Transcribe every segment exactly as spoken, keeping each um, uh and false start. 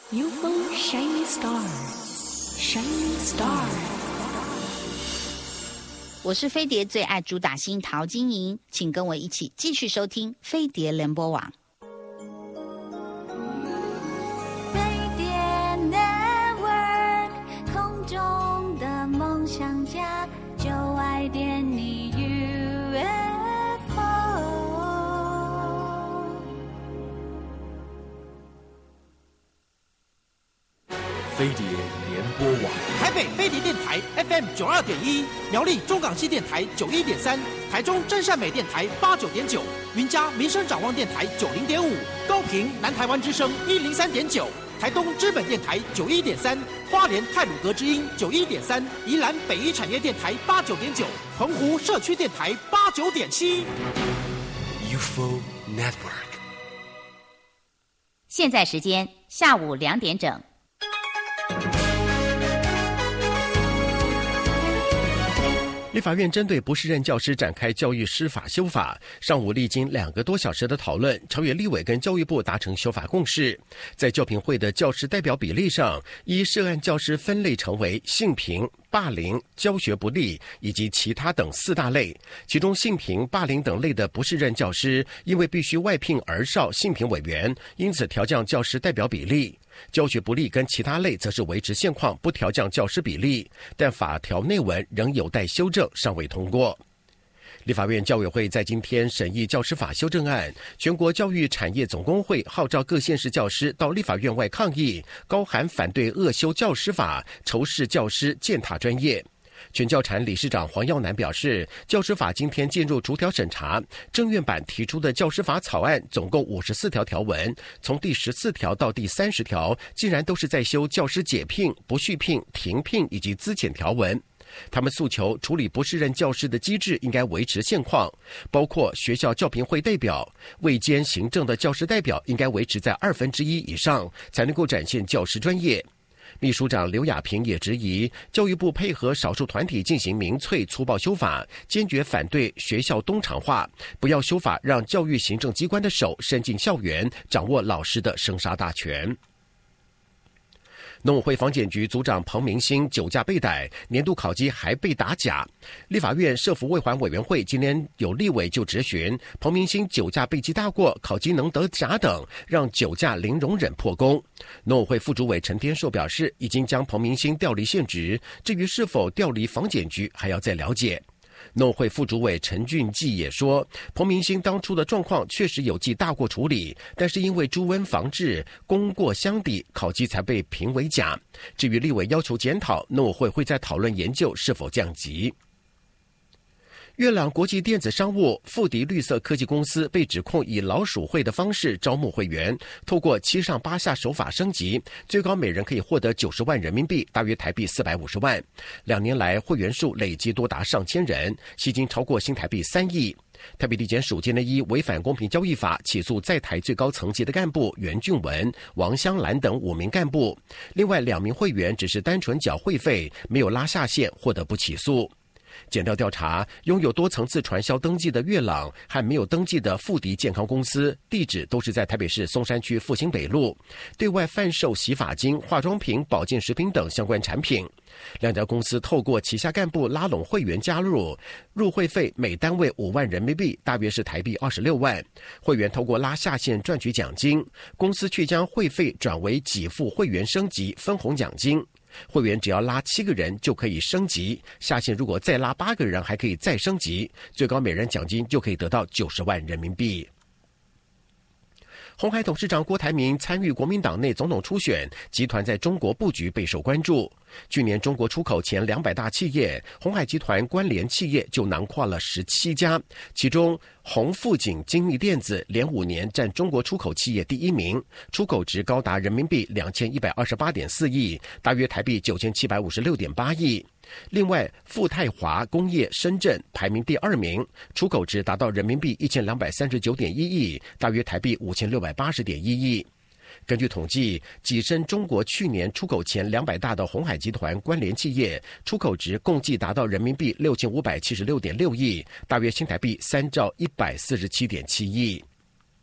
U F O Shiny Star Shiny Star。 我是飞碟最爱主打星陶晶莹，请跟我一起继续收听飞碟联播网。 飞碟 Network 空中的梦想家，就爱点你 U F O。 飞碟联播网， 台北飞碟电台 F M 九二点一，苗栗中港系电台九一点三，台中真善美电台八九点九，云嘉民生展望电台九零点五，高屏南台湾之声一零三点九，台东知本电台九一点三，花莲太鲁阁之音九一点三，宜兰北一产业电台八九点九，澎湖社区电台八九点七。 U F O Network。 现在时间下午两点整。 立法院针对不适任教师展开教育师法修法，上午历经两个多小时的讨论，朝野立委跟教育部达成修法共识。在教评会的教师代表比例上，依涉案教师分类成为性平、霸凌、教学不力以及其他等四大类，其中性平、霸凌等类的不适任教师，因为必须外聘儿少性平委员，因此调降教师代表比例。教学不力跟其他类则是维持现况，不调降教师比例，但法条内文仍有待修正，尚未通过。立法院教委会在今天审议教师法修正案，全国教育产业总工会号召各县市教师到立法院外抗议，高喊反对恶修教师法，仇视教师践踏专业。全教产理事长黄耀南表示，教师法今天进入逐条审查，政院版提出的教师法草案总共五十四条条文，从第十四条到第三十条，竟然都是在修教师解聘、不续聘、停聘以及资遣条文。他们诉求处理不适任教师的机制应该维持现况，包括学校教评会代表、未兼行政的教师代表应该维持在二分之一以上，才能够展现教师专业。秘书长刘雅萍也质疑教育部配合少数团体进行民粹粗暴修法，坚决反对学校东厂化，不要修法让教育行政机关的手伸进校园，掌握老师的生杀大权。农委会防检局组长彭明兴酒驾被逮，年度考绩还被打假。立法院社福卫环委员会今天有立委就质询彭明兴酒驾被记大过，考绩能得假等，让酒驾零容忍破功。农委会副主委陈天硕表示，已经将彭明兴调离现职，至于是否调离防检局，还要再了解。农委会副主委陈俊基也说，彭明兴当初的状况确实有记大过处理，但是因为猪瘟防治功过相抵，考绩才被评为假。至于立委要求检讨，农委会会再讨论研究是否降级。月朗国际电子商务富迪绿色科技公司被指控以老鼠会的方式招募会员，透过七上八下手法升级，最高每人可以获得九十万人民币，大约台币四百五十万。两年来会员数累计多达上千人，吸金超过新台币三亿。台北地检署今天依违反公平交易法起诉在台最高层级的干部袁俊文、王香兰等五名干部，另外两名会员只是单纯缴会费，没有拉下线，获得不起诉。检调调查，拥有多层次传销登记的月朗和没有登记的富迪健康公司，地址都是在台北市松山区复兴北路，对外贩售洗发精、化妆品、保健食品等相关产品。两家公司透过旗下干部拉拢会员加入，入会费每单位五万人民币，大约是台币二十六万。会员透过拉下线赚取奖金，公司却将会费转为给付会员升级分红奖金。会员只要拉七个人就可以升级，下线如果再拉八个人还可以再升级，最高每人奖金就可以得到九十万人民币。鸿海董事长郭台铭参与国民党内总统初选，集团在中国布局备受关注。去年中国出口前两百大企业，鸿海集团关联企业就囊括了十七家，其中鸿富锦精密电子连五年占中国出口企业第一名，出口值高达人民币两千一百二十八点四亿，大约台币九千七百五十六点八亿。另外，富泰华工业深圳排名第二名，出口值达到人民币一千两百三十九点一亿，大约台币五千六百八十点一亿。根据统计，跻身中国去年出口前两百大的鸿海集团关联企业，出口值共计达到人民币六千五百七十六点六亿，大约新台币三兆一百四十七点七亿。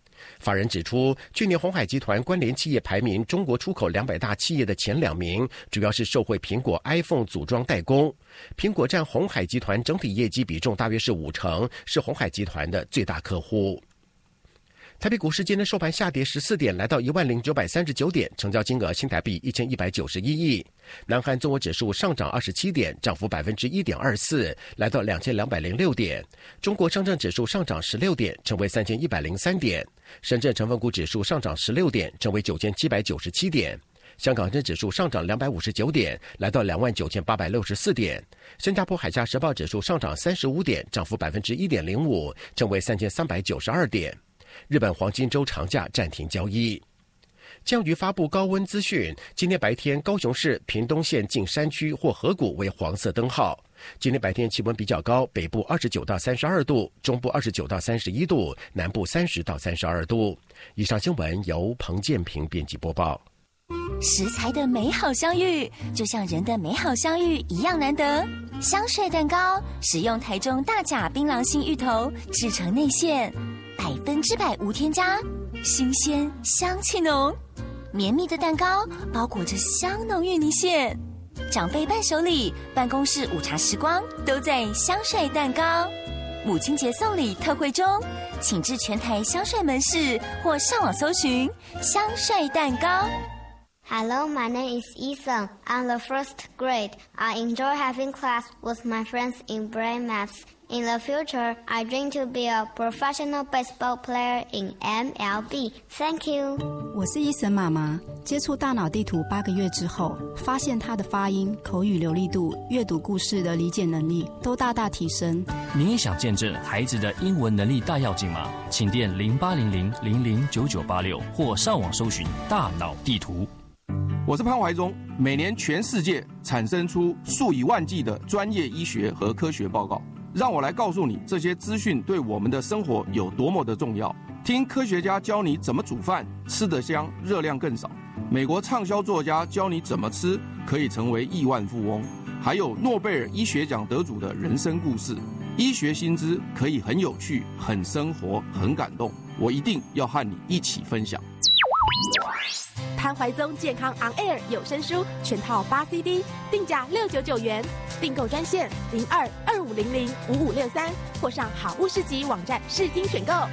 法人指出，去年鸿海集团关联企业排名中国出口两百大企业的前两名，主要是受惠苹果 iPhone 组装代工。苹果占鸿海集团整体业绩比重大约是五成，是鸿海集团的最大客户。台北股市今天收盘下跌十四点，来到一万零九百三十九点，成交金额新台币一千一百九十一亿。南韩综合指数上涨二十七点，涨幅百分之一点二四，来到两千两百零六点。中国上证指数上涨十六点，成为三千一百零三点。深圳成分股指数上涨十六点，成为九千七百九十七点。香港证指数上涨两百五十九点，来到两万九千八百六十四点。新加坡海峡时报指数上涨三十五点，涨幅百分之一点零五，成为三千三百九十二点。日本黄金周长假暂停交易。降雨发布高温资讯，今天白天高雄市屏东县近山区或河谷为黄色灯号。今天白天气温比较高，北部二十九到三十二度，中部二十九到三十一度，南部三十到三十二度。以上新闻由彭建平编辑播报。 食材的美好相遇，就像人的美好相遇一样难得。香帅蛋糕使用台中大甲槟榔心芋头制成内馅，百分之百无添加，新鲜香气浓，绵密的蛋糕包裹着香浓芋泥馅。长辈伴手礼、办公室午茶时光都在香帅蛋糕。母亲节送礼特惠中，请至全台香帅门市或上网搜寻香帅蛋糕。 Hello, my name is Ethan. I'm the first grade. I enjoy having class with my friends in brain maths. In the future, I dream to be a professional baseball player in M L B. Thank you. 我是伊森妈妈。接触大脑地图八个月之后，发现她的发音、口语流利度、阅读故事的理解能力都大大提升。 您也想见证孩子的英文能力大跃进吗？请电零八零零零零九九八六或上网搜寻大脑地图。 我是潘怀忠。每年全世界产生出数以万计的专业医学和科学报告，让我来告诉你这些资讯对我们的生活有多么的重要。听科学家教你怎么煮饭，吃得香，热量更少。美国畅销作家教你怎么吃可以成为亿万富翁，还有诺贝尔医学奖得主的人生故事。医学新知可以很有趣、很生活、很感动，我一定要和你一起分享。 潘怀宗健康 On Air 有声书全套八 C D， 定价六九九元，订购专线零二二五零零五五六三，或上好物市集网站试听选购。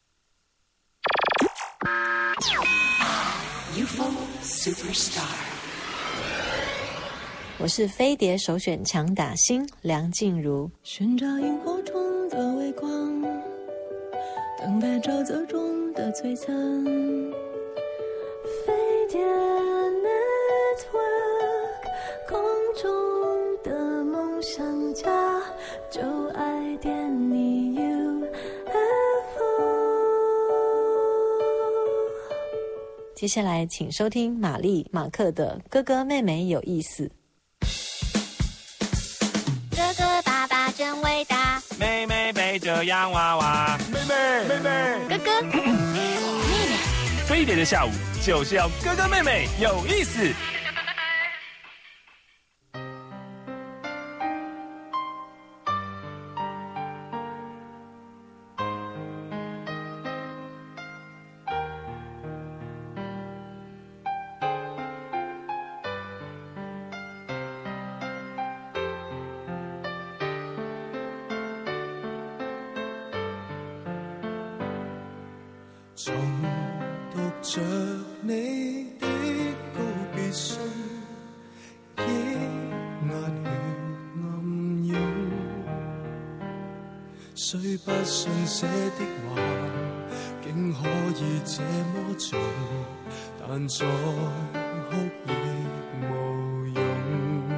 U F O Superstar， 我是飞碟首选强打星梁静茹。 寻找萤火虫的微光，等待沼泽中的璀璨。飞碟 Network， 空中的梦想家，就爱点你 U F O。 接下来请收听玛丽马克的哥哥妹妹有意思。 哥哥爸爸真伟大， 妹妹背着洋娃娃， 妹妹妹妹哥哥妹妹。 飞碟的下午就是要哥哥妹妹有意思。 重讀着你的告別信，抑壓血暗湧，雖不信寫的話竟可以這麼重，但再哭亦無用。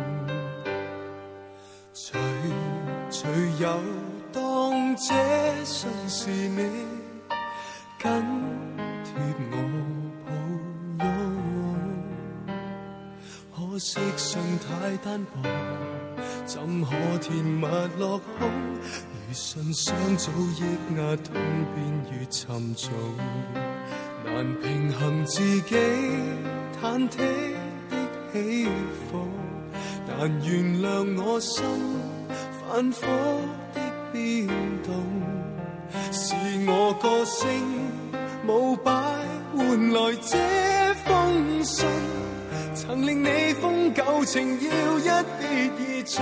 隨隨有當這信是你緊貼我抱擁，可惜信太單薄，怎可填密落空？如信箱早抑壓痛便越沉重，難平衡自己忐忑的起伏，但原諒我心反覆的變動，是我個性舞擺換來這封信，曾令你封舊情要一別而盡，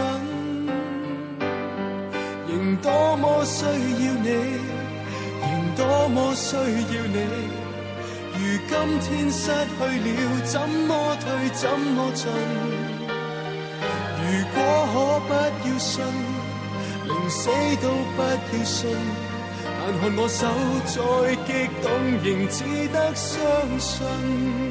仍多麼需要你，仍多麼需要你，如今天失去了，怎麼退怎麼進，如果可不要信，寧死都不要信，但看我手再激動，仍只得相信。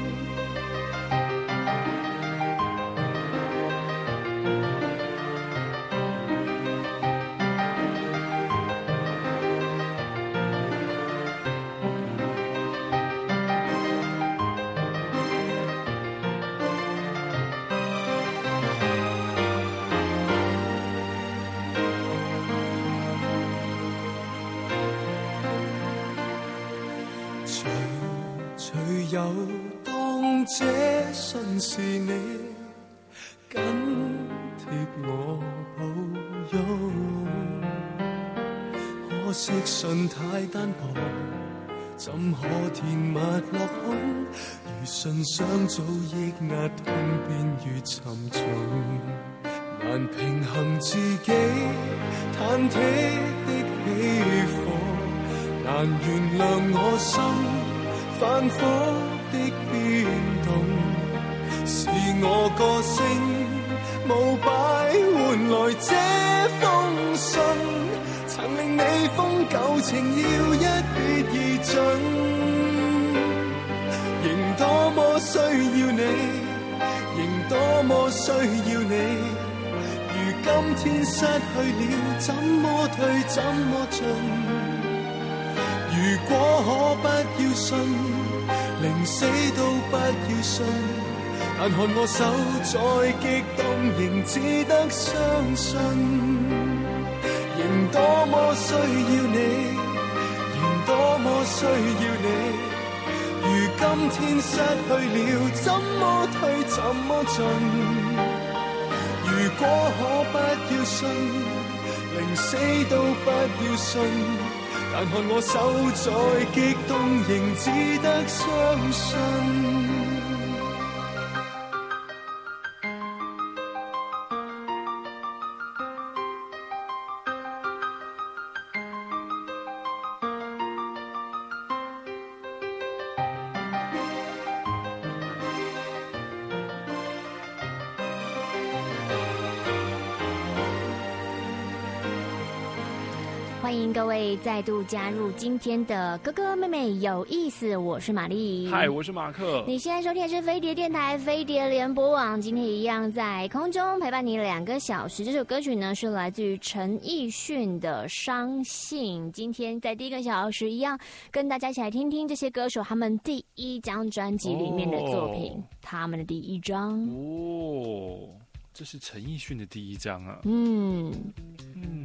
有當這信是你緊貼我抱擁，可惜信太單薄，怎可填密落空？如信箱早抑壓痛便越沉重，難平衡自己忐忑的起伏，難原諒我心反覆的變動，是我個性舞擺換來這封信，曾令你封舊情要一別而盡，仍多麼需要你，仍多麼需要你，如今天失去了，怎麼退怎麼進，如果可不要信，寧死都不要信，但看我手再激動，仍只得相信，仍多麼需要你，仍多麼需要你，如今天失去了，怎麼退怎麼進，如果可不要信，寧死都不要信，但看我手再激動，仍只得相信。 欢迎各位再度加入今天的哥哥妹妹有意思，我是玛丽。 嗨，我是马克。 你现在收听的是飞碟电台飞碟联播网，今天一样在空中陪伴你两个小时。这首歌曲呢是来自于陈奕迅的《伤心》。今天在第一个小时一样跟大家一起来听听这些歌手他们第一张专辑里面的作品，哦、他们的第一张。 哦，这是陈奕迅的第一张啊。 嗯嗯。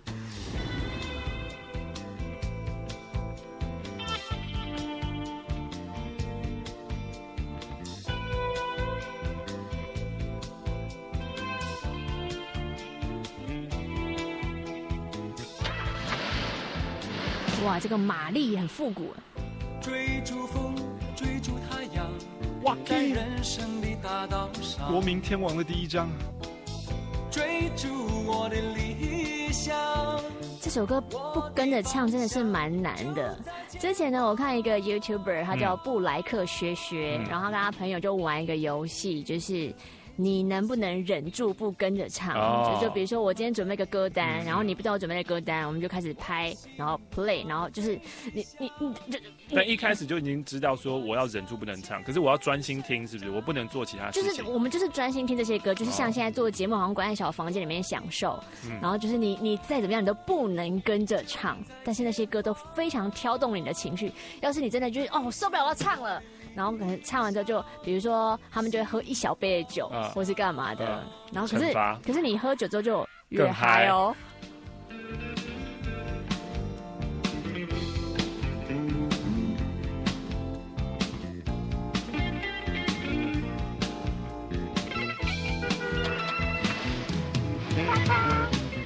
哇，这个马力很复古。 追逐风，追逐太阳， 哇， 在人生的大道上。 国民天王的第一张。 追逐我的理想。 这首歌不跟着唱真的是蛮难的。之前呢，我看一个 YouTuber， 他叫布莱克薛薛，嗯、然后他跟他朋友就玩一个游戏，就是。你能不能忍住不跟着唱？哦、就就比如说我今天准备个歌单，嗯、然后你不知道我准备的歌单，我们就开始拍，然后 play， 然后就是你你你就。 但一开始就已经知道说我要忍住不能唱，可是我要专心听，是不是？我不能做其他事情。 就是我们就是专心听这些歌，就是像现在做节目，好像关在小房间里面享受。嗯、然后就是你你再怎么样，你都不能跟着唱，但是那些歌都非常挑动你的情绪。要是你真的就是哦受不了，我要唱了。然后可能唱完之后就，比如说他们就会喝一小杯的酒，啊、或是干嘛的。啊、然后可是可是你喝酒之后就越嗨哦。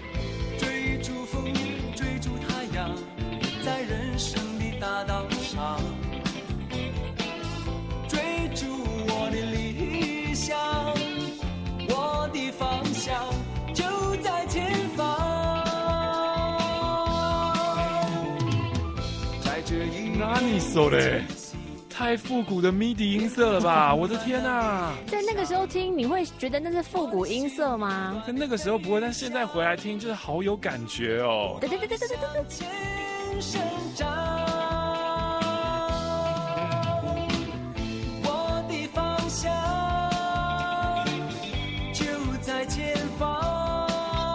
追逐风，追逐太阳，在人生的大道上。 你说嘞，太复古的 M I D I 音色了吧！我的天啊， 在那个时候听，你会觉得那是复古音色吗？ 在那个时候不会，但现在回来听，就是好有感觉哦。 对对对对对对对。 生长，我的方向就在前方，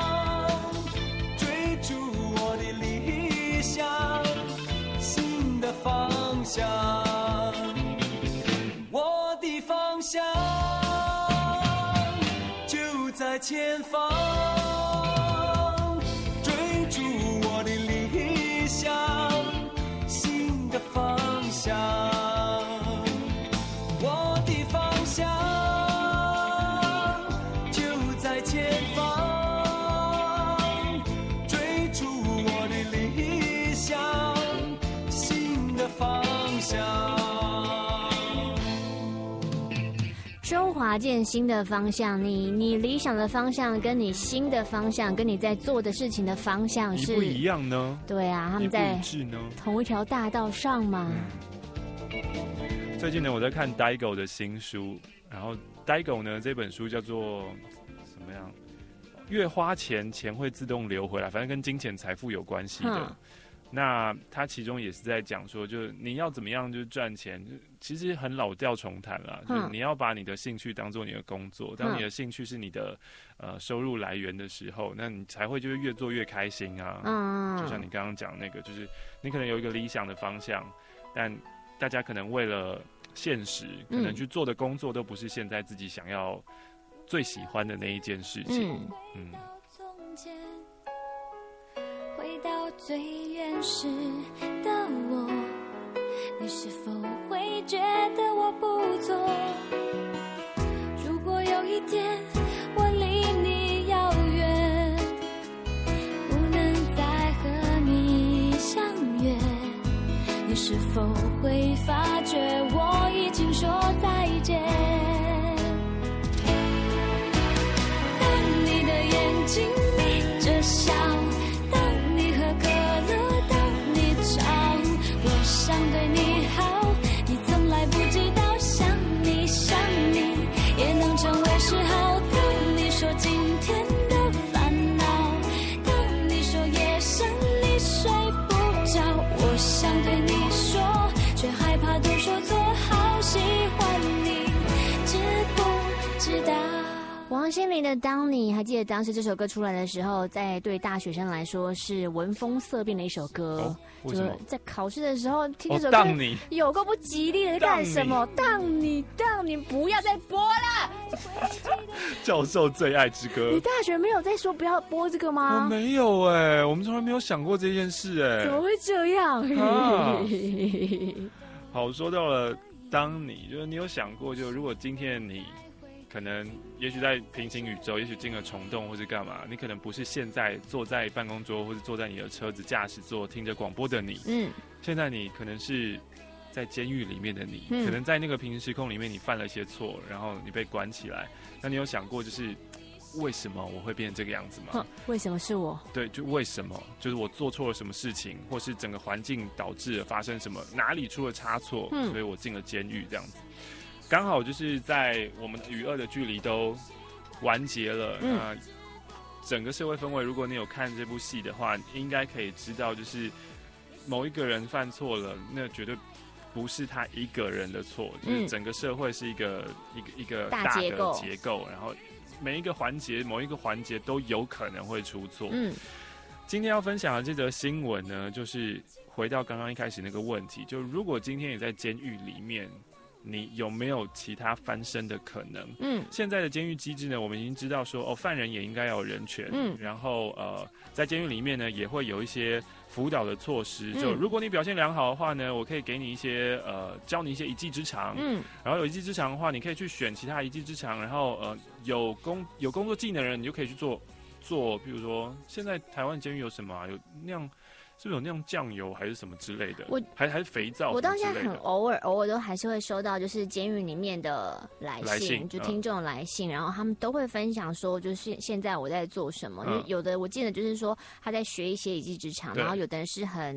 追逐我的理想，新的方向，我的方向就在前方，追逐我的理想，新的方向，我的方向就在前方，追逐我的理想，新的方向。 周华健新的方向，你你理想的方向跟你新的方向，跟你在做的事情的方向是一不一样呢？ 对啊，他们在一不一致呢同一条大道上嘛。 最近呢，我在看 Daigo 的新书，然后 Daigo 呢这本书叫做怎么样？越花钱，钱会自动流回来，反正跟金钱财富有关系的。 嗯那他其中也是在讲说，就是你要怎么样就是赚钱，其实很老调重弹啦。 嗯就是你要把你的兴趣当做你的工作，当你的兴趣是你的呃收入来源的时候，那你才会就是越做越开心啊。 嗯就像你刚刚讲那个，就是你可能有一个理想的方向，但大家可能为了现实，可能去做的工作都不是现在自己想要最喜欢的那一件事情。嗯。嗯回到最原始的我，你是否会觉得我不错？如果有一天我离你遥远，不能再和你相约，你是否会发觉我已经说再见？当你的眼睛眯着笑，想对你好，你从来不知道，想你想你也能成为嗜好。当你说今天的烦恼，当你说夜深你睡不着，我想对你说，却害怕都说错，好喜欢你，知不知道？ 王心凌的《当你》，还记得当时这首歌出来的时候，在对大学生来说是闻风色变的一首歌。 哦为什么？ 在考试的时候听这首哦歌， 当你有个不吉利的干什么？当你，当你不要再播了！ 教授最爱之歌。 你大学没有在说不要播这个吗？ 我没有哎、欸，我们从来没有想过这件事哎、欸。 怎么会这样？ 啊、好，说到了，当你就是你有想过，就如果今天你可能也许在平行宇宙，也许进了虫洞或是干嘛，你可能不是现在坐在办公桌或是坐在你的车子驾驶座听着广播的你， 嗯， 现在你可能是在监狱里面的你， 嗯， 可能在那个平行时空里面你犯了一些错，然后你被关起来，那你有想过就是为什么我会变成这个样子吗？ 为什么是我？ 对，就为什么？就是我做错了什么事情，或是整个环境导致了发生什么，哪里出了差错， 嗯， 所以我进了监狱这样子。刚好就是在我们与恶的距离都完结了， 嗯， 那整个社会氛围，如果你有看这部戏的话，应该可以知道，就是某一个人犯错了，那绝对不是他一个人的错，就是整个社会是一个一个一个大的结构，然后每一个环节，某一个环节都有可能会出错。 嗯， 今天要分享的这则新闻呢，就是回到刚刚一开始那个问题，就如果今天你在监狱里面，你有没有其他翻身的可能？ 嗯， 现在的监狱机制呢，我们已经知道说，哦，犯人也应该要有人权。 嗯， 然后呃，在监狱里面呢，也会有一些辅导的措施。就如果你表现良好的话呢，我可以给你一些呃，教你一些一技之长。 嗯， 然后有一技之长的话，你可以去选其他一技之长，然后呃，有工有工作技能的人，你就可以去做做，比如说现在台湾监狱有什么啊？有那样。是不是有那种酱油还是什么之类的？ 我还还是肥皂？ 我到现在很偶尔偶尔都还是会收到，就是监狱里面的来信， 来信就听众来信，嗯，然后他们都会分享说，就是现在我在做什么。嗯，有的我记得就是说他在学一些一技之长，然后有的人是很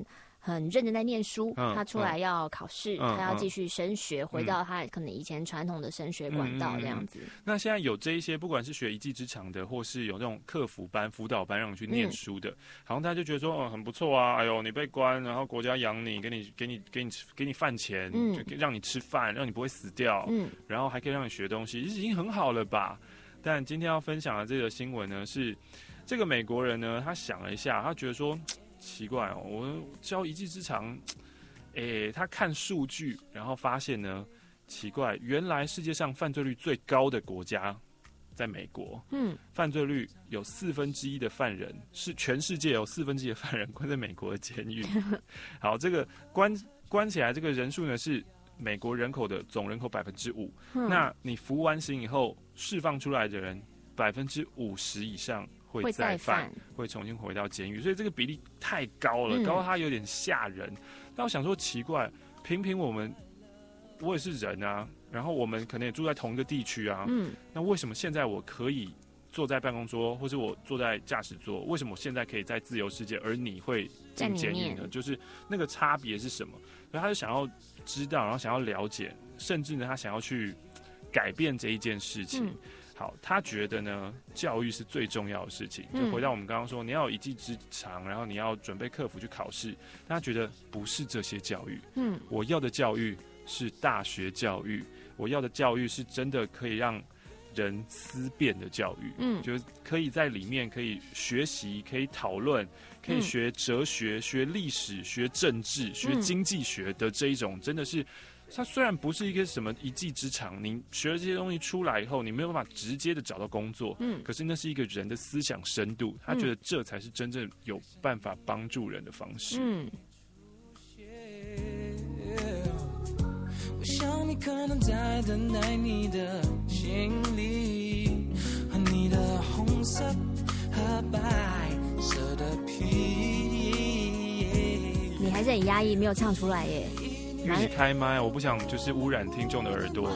很认真在念书， 嗯他出来要考试， 嗯他要继续升学，回到他可能以前传统的升学管道这样子。 嗯嗯嗯、那现在有这一些，不管是学一技之长的，或是有那种客服班、辅导班让你去念书的，嗯、好像他就觉得说，哦，很不错啊，哎呦，你被关，然后国家养你，给你给你给你给你饭钱，嗯、就让你吃饭，让你不会死掉，嗯，然后还可以让你学东西，已经很好了吧？但今天要分享的这个新闻呢，是这个美国人呢，他想了一下，他觉得说奇怪哦，我教一技之长，诶，他看数据，然后发现呢，奇怪，原来世界上犯罪率最高的国家在美国，嗯，犯罪率有四分之一的犯人是全世界有四分之一的犯人关在美国的监狱。好，这个关关起来这个人数呢是美国人口的总人口百分之五，那你服完刑以后释放出来的人，百分之五十以上会再犯，会重新回到监狱，所以这个比例太高了，嗯、高到它有点吓人。那我想说，奇怪，平平我们我也是人啊，然后我们可能也住在同一个地区啊，嗯，那为什么现在我可以坐在办公桌，或是我坐在驾驶座，为什么我现在可以在自由世界，而你会进监狱呢？就是那个差别是什么？所以他就想要知道，然后想要了解，甚至呢，他想要去改变这一件事情。嗯、好，他觉得呢，教育是最重要的事情。就回到我们刚刚说，你要有一技之长，然后你要准备克服去考试。但他觉得不是这些教育，嗯，我要的教育是大学教育，我要的教育是真的可以让人思辨的教育，嗯，就是可以在里面可以学习，可以讨论，可以学哲学、嗯、学历史、学政治、学经济学的这一种，嗯、真的是，它虽然不是一个什么一技之长，你学了这些东西出来以后，你没有办法直接的找到工作，嗯，可是那是一个人的思想深度，他觉得这才是真正有办法帮助人的方式，嗯。 我想你可能在等待你的行李和你的红色和白色的皮。 你还是很压抑，没有唱出来耶。 因为你开麦，我不想就是污染听众的耳朵。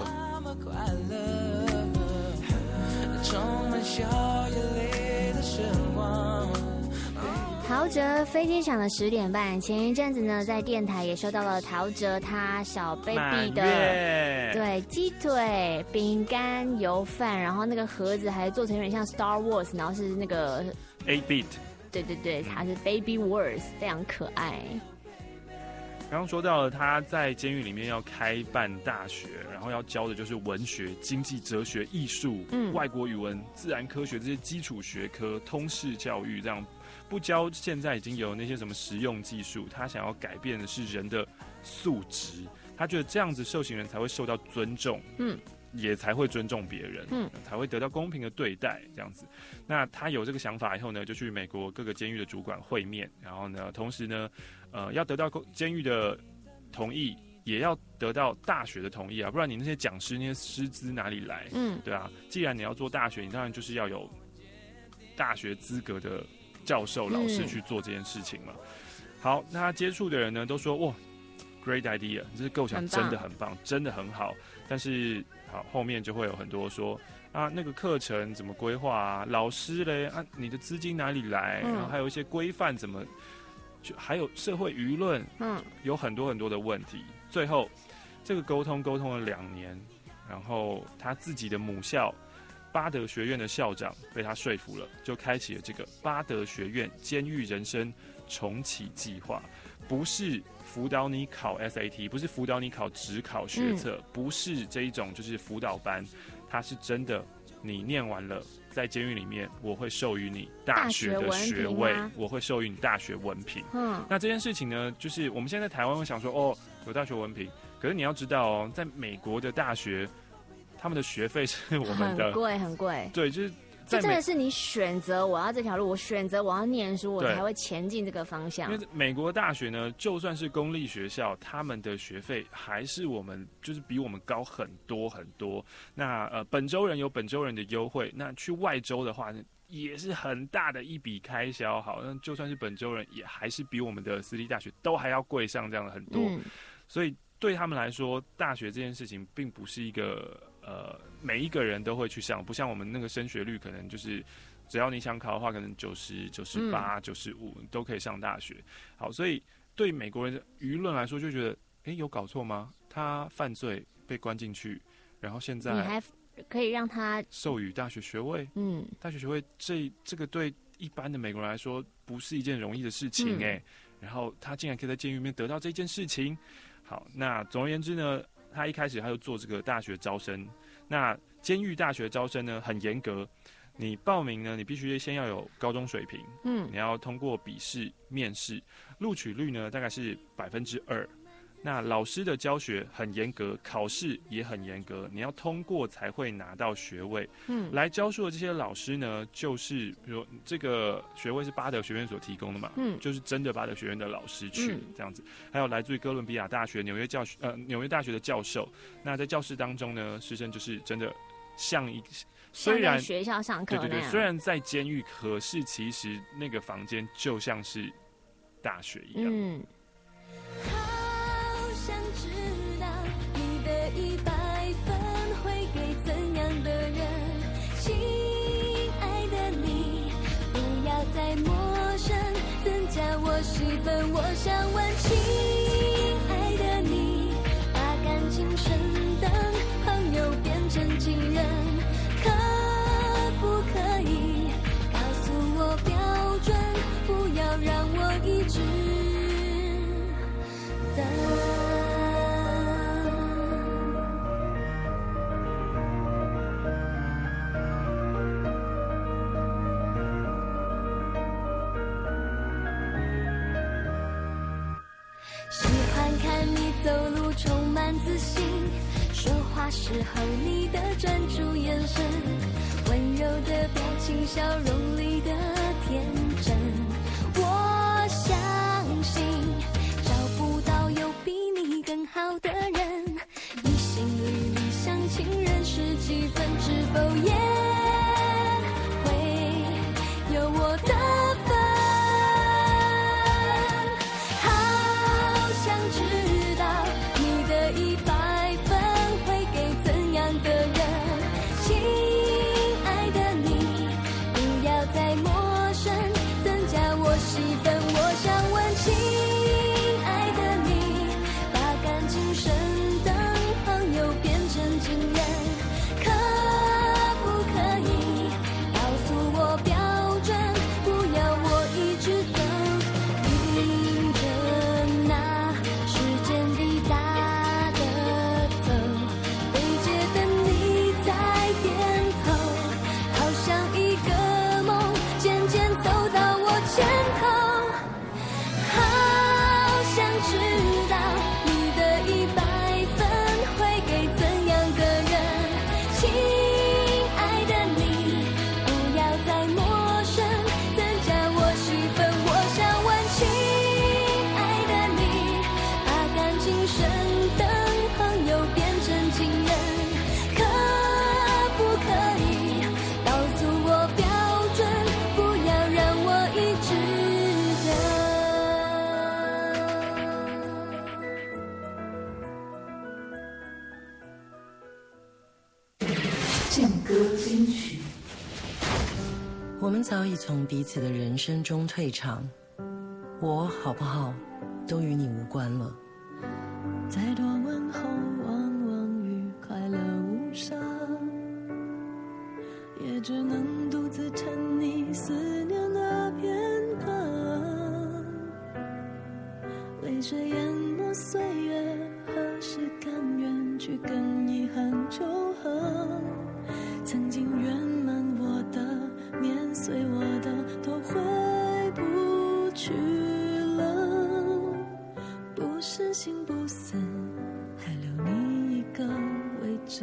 充满笑眼泪的神话。 陶喆飞机场的十点半，前一阵子呢，在电台也收到了陶喆他小 baby 的对鸡腿、饼干、油饭，然后那个盒子还做成有点像 Star Wars， 然后是那个 eight bit， 对对对，它是 Baby Wars， 非常可爱。 刚刚说到了他在监狱里面要开办大学，然后要教的就是文学、经济、哲学、艺术、嗯、外国语文、自然科学这些基础学科、通识教育这样。不教现在已经有那些什么实用技术，他想要改变的是人的素质。他觉得这样子受刑人才会受到尊重，嗯，也才会尊重别人，嗯，才会得到公平的对待，这样子。那他有这个想法以后呢，就去美国各个监狱的主管会面，然后呢，同时呢，呃，要得到监狱的同意，也要得到大学的同意啊，不然你那些讲师那些师资哪里来？嗯，对啊，既然你要做大学，你当然就是要有大学资格的教授、老师去做这件事情嘛。嗯、好，那他接触的人呢都说哇 ，great idea， 这是构想真的很棒，真的很好。但是好，后面就会有很多说啊，那个课程怎么规划啊？老师嘞啊，你的资金哪里来？嗯、然后还有一些规范怎么，就还有社会舆论，嗯，有很多很多的问题。最后这个沟通沟通了两年，然后他自己的母校巴德学院的校长被他说服了，就开启了这个巴德学院监狱人生重启计划。不是辅导你考 S A T， 不是辅导你考指考学测，嗯、不是这一种就是辅导班，它是真的，你念完了在监狱里面，我会授予你大学的学位，啊、我会授予你大学文凭。嗯，那这件事情呢，就是我们现在在台湾会想说，哦，有大学文凭，可是你要知道哦，在美国的大学，他们的学费是我们的很贵很贵， 对，就是这真的是你选择我要这条路，我选择我要念书，我才会前进这个方向。 因为美国大学呢，就算是公立学校，他们的学费还是我们就是比我们高很多很多。那呃，本州人有本州人的优惠，那去外州的话也是很大的一笔开销。好，那就算是本州人，也还是比我们的私立大学都还要贵上这样的很多。嗯、所以对他们来说，大学这件事情并不是一个。呃，每一个人都会去上，不像我们那个升学率，可能就是只要你想考的话，可能九十九十八、九十五都可以上大学。好，所以对美国人的舆论来说，就觉得，哎，有搞错吗？他犯罪被关进去，然后现在你还可以让他授予大学学位。 嗯， 大学学位这这个对一般的美国人来说不是一件容易的事情哎、嗯。然后他竟然可以在监狱里面得到这件事情。好，那总而言之呢，他一开始他就做这个大学招生。那监狱大学招生呢很严格，你报名呢，你必须先要有高中水平，嗯，你要通过笔试、面试，录取率呢大概是百分之二。那老师的教学很严格，考试也很严格，你要通过才会拿到学位。嗯，来教书的这些老师呢，就是比如这个学位是巴德学院所提供的嘛，嗯，就是真的巴德学院的老师去、嗯、这样子。还有来自于哥伦比亚大学、纽约教学呃纽约大学的教授。那在教室当中呢，师生就是真的像一虽然学校上课对对对，虽然在监狱，可是其实那个房间就像是大学一样。嗯。 想知道你的一百分会给怎样的人？亲爱的你，不要再陌生，增加我十分。我想问，亲爱的你，把感情升等，朋友变成情人，可不可以告诉我标准？不要让我一直等。看你走路充满自信，说话时候你的专注眼神，温柔的表情，笑容里的天真。我相信找不到有比你更好的人，你心里理想情人是几分？是否也会有我的份？ 我们早已从彼此的人生中退场，我好不好都与你无关了。 再多问候往往与快乐无伤，也只能独自沉溺思念的片刻，泪水淹没岁月，何时甘愿去跟遗憾求和？曾经圆满我的，碾碎我的，都回不去了。不是心不死，还留你一个位置。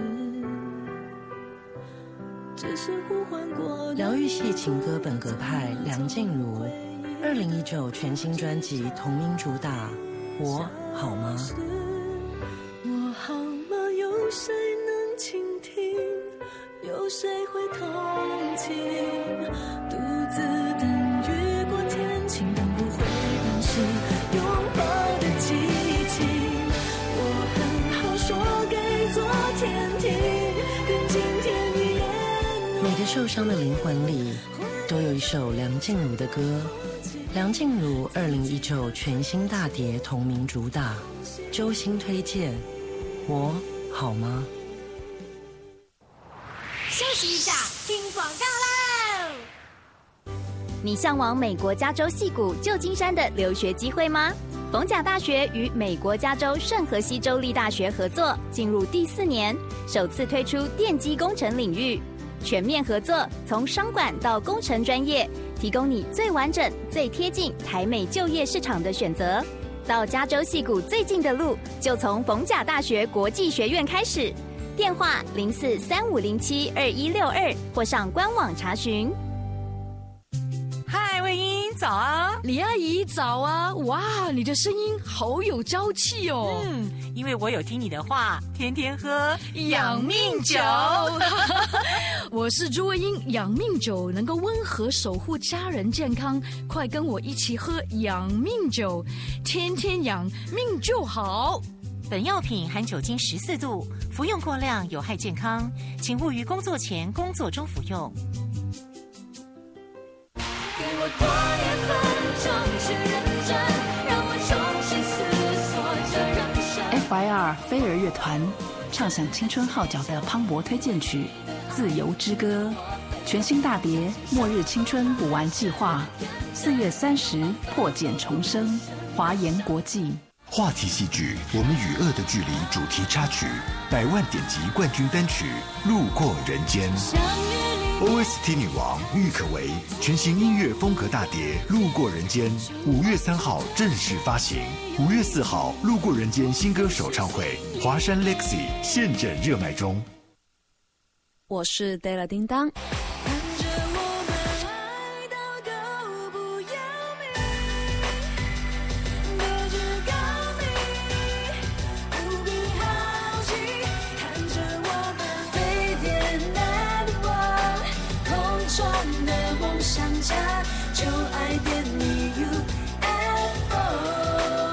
只是呼唤过疗愈系情歌本格派梁静茹，二零一九全新专辑同名主打《我好吗》。 我好吗？有谁能倾听？有谁会同情？独自等雨过天晴，等不回当时拥抱的激情。我很好，说给昨天听，跟今天一样。 每个受伤的灵魂里，都有一首梁静茹的歌。 梁静茹二零一九全新大碟同名主打，揪心推荐，我好吗？ 休息一下，听广告喽！你向往美国加州矽谷旧金山的留学机会吗？逢甲大学与美国加州圣荷西州立大学合作，进入第四年，首次推出电机工程领域，全面合作，从商管到工程专业，提供你最完整、最贴近台美就业市场的选择。到加州矽谷最近的路，就从逢甲大学国际学院开始。电话零四三五零七二一六二，或上官网查询。 嗨，魏英，早啊！ 李阿姨，早啊！哇，你的声音好有朝气哦。 嗯，因为我有听你的话，天天喝养命酒。我是朱魏英，养命酒能够温和守护家人健康，快跟我一起喝养命酒，天天养命就好。 本药品含酒精十四度，服用过量有害健康，请勿于工作前、工作中服用。 给我多一分钟去认真，让我重新思索这人生。 F I R 飞儿乐团唱响青春号角的磅礴推荐曲《自由之歌》，全新大碟《末日青春补完计划》，四月三十破茧重生，华研国际。 话题戏剧《我们与恶的距离》主题插曲，百万点击冠军单曲《路过人间》。O S T 女王郁可唯全新音乐风格大碟《路过人间》，五月三号正式发行。五月四号，《路过人间》新歌首唱会，华山 Lexi 现正热卖中。 我是 Della 叮当。 就爱点你 U F O。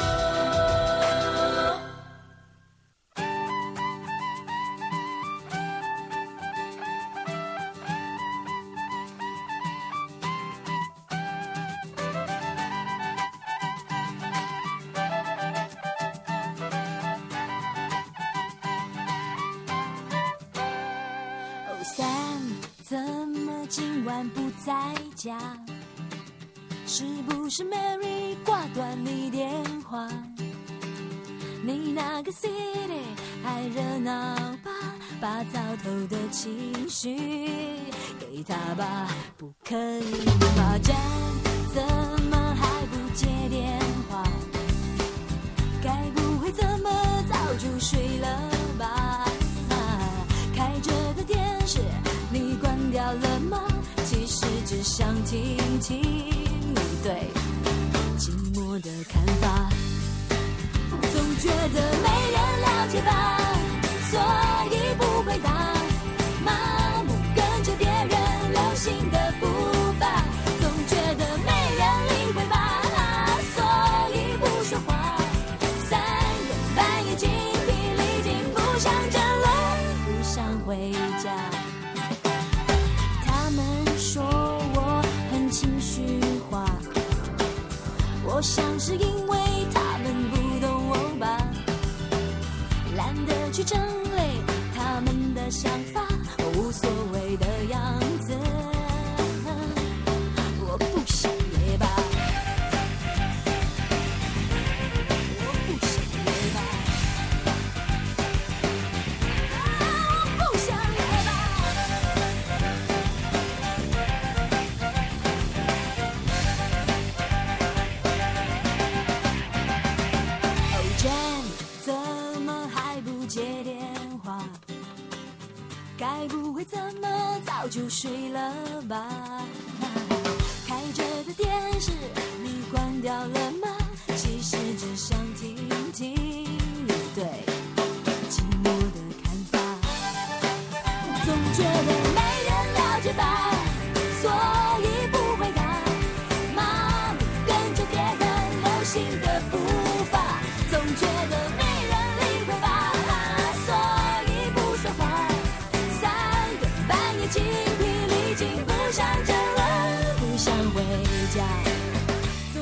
哦三，怎么今晚不在家？是不是 Mary 挂断你电话？你那个 city 还热闹吧？把早头的情绪给他吧，不可以霸占。怎么还不接电话？该不会怎么早就睡了吧？啊，开着的电视你关掉了吗？其实只想听听对寂寞的看法，总觉得没人了解吧，所以不回答，麻木跟着别人流行的步伐，总觉得没人理会吧，所以不说话，三更半夜精疲力尽，不想争论，不想回家。他们说我很情绪化，我想是因为他们不懂我吧，懒得去整理他们的想法，我无所谓的样子，我不想也罢，我不想也罢，我不想也罢。该不会怎么早就睡了吧？开着的电视你关掉了吗？其实只想听听你对寂寞的看法，总觉得没人了解吧，所以不回答，麻木跟着别人流行的步伐，总觉得没人理会吧，精疲力尽，不想争论，不想回家，总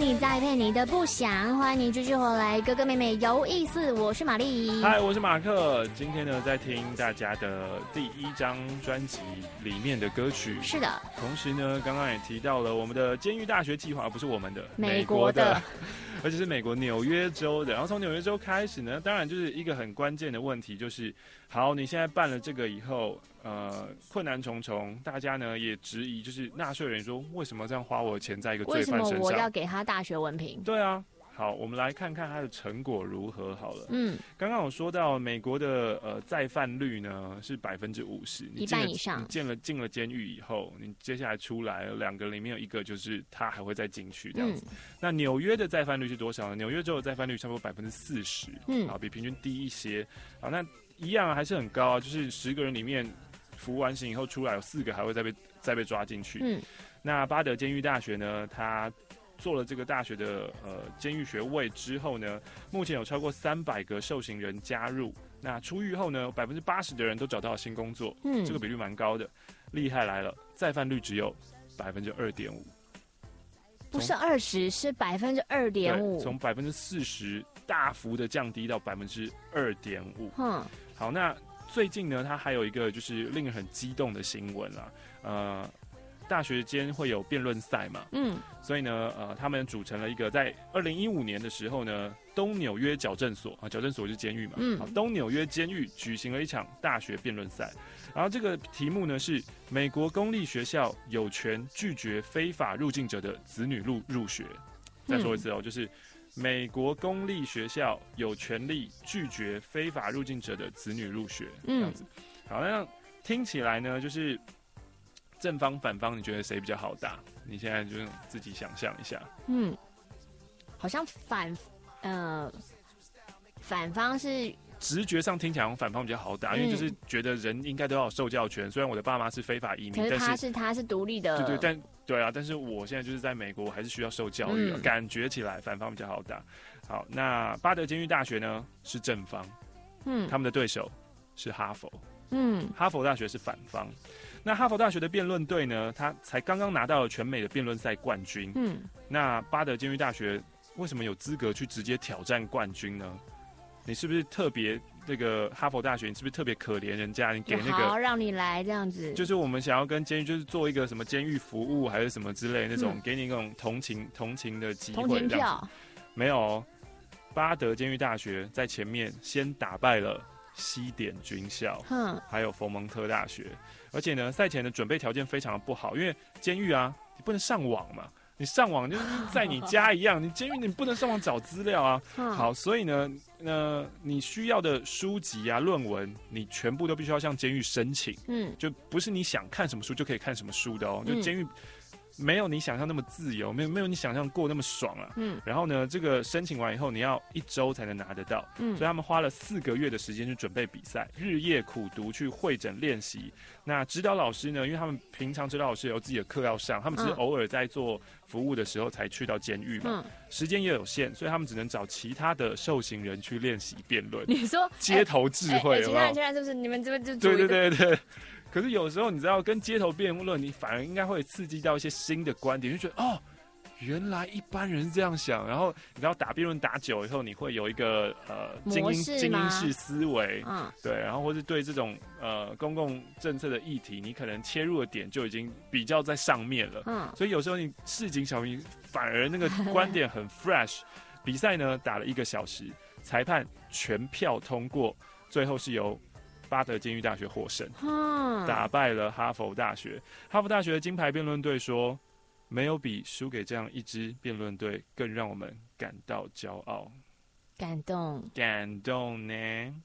你栽培你的不想，欢迎你继续回来，哥哥妹妹有意思，我是玛丽。 嗨，我是马克。今天呢，在听大家的第一张专辑里面的歌曲。 是的。 同时呢，刚刚也提到了我们的监狱大学计划，不是我们的， 美国的， 美国的而且是美国纽约州的。然后从纽约州开始呢，当然就是一个很关键的问题，就是好，你现在办了这个以后，呃，困难重重，大家呢也质疑，就是纳税人说，为什么这样花我的钱在一个罪犯身上？ 为什么我要给他大学文凭？ 对啊。好，我们来看看它的成果如何好了。 嗯， 刚刚有说到美国的呃再犯率呢是百分之五十， 一半以上。 你进了进了监狱以后，你接下来出来两个里面有一个就是他还会再进去这样子。嗯、那纽约的再犯率是多少呢？纽约州的再犯率差不多百分之四十，嗯，啊，比平均低一些。啊，那一样还是很高啊，就是十个人里面服完刑以后出来有四个还会再被再被抓进去。嗯，那巴德监狱大学呢，它做了这个大学的呃监狱学位之后呢，目前有超过三百个受刑人加入。那出狱后呢，百分之八十的人都找到了新工作，嗯，这个比率蛮高的。厉害来了，再犯率只有百分之二点五， 不是二十，是百分之二点五， 从百分之四十大幅的降低到百分之二点五。嗯，好，那最近呢，它还有一个就是令人很激动的新闻啦，呃。大学间会有辩论赛嘛？嗯，所以呢，呃，他们组成了一个，在二零一五年的时候呢，东纽约矫正所啊，矫正所就是监狱嘛，嗯，东纽约监狱举行了一场大学辩论赛，然后这个题目呢是美国公立学校有权拒绝非法入境者的子女入入学。再说一次哦，就是美国公立学校有权利拒绝非法入境者的子女入学，这样子。好，那听起来呢，就是。正方反方，你觉得谁比较好打？你现在就自己想象一下。嗯， 好像反呃反方是直觉上听起来反方比较好打，嗯、因为就是觉得人应该都要有受教权。虽然我的爸妈是非法移民， 可是他是是他是独立的， 对对，但对啊，但是我现在就是在美国，我还是需要受教育、啊嗯。感觉起来反方比较好打。好，那巴德监狱大学呢是正方，嗯，他们的对手是哈佛。嗯，哈佛大学是反方。那哈佛大学的辩论队呢，他才刚刚拿到了全美的辩论赛冠军。嗯，那巴德监狱大学为什么有资格去直接挑战冠军呢？你是不是特别那个哈佛大学？你是不是特别可怜人家？你给那个好让你来这样子， 就是我们想要跟监狱就是做一个什么监狱服务还是什么之类那种，嗯、给你那种同情同情的机会。 同情票没有、哦，巴德监狱大学在前面先打败了西点军校，嗯，还有佛蒙特大学，而且呢，赛前的准备条件非常的不好，因为监狱啊，你不能上网嘛，你上网就是在你家一样，你监狱你不能上网找资料啊。嗯、好，所以呢，呃，你需要的书籍啊、论文，你全部都必须要向监狱申请，嗯，就不是你想看什么书就可以看什么书的哦，就监狱。嗯没有你想象那么自由，没有没有你想象过那么爽啊。嗯，然后呢，这个申请完以后，你要一周才能拿得到。嗯，所以他们花了四个月的时间去准备比赛，日夜苦读去会诊练习。那指导老师呢，因为他们平常指导老师有自己的课要上，他们只是偶尔在做服务的时候才去到监狱嘛，嗯、时间也有限，所以他们只能找其他的受刑人去练习辩论。 你说街头智慧有没有？ 其他人现在是不是你们这边就对对对对。可是有时候你知道，跟街头辩论，你反而应该会刺激到一些新的观点，就觉得哦，原来一般人是这样想。然后你知道打辩论打久以后，你会有一个呃精英精英式思维，嗯，对，然后或是对这种呃公共政策的议题，你可能切入的点就已经比较在上面了，嗯，所以有时候你市井小民反而那个观点很 fresh。比赛呢打了一个小时，裁判全票通过，最后是由巴德监狱大学获胜，打败了哈佛大学。哈佛大学的金牌辩论队说，没有比输给这样一支辩论队更让我们感到骄傲。 感动， 感动呢。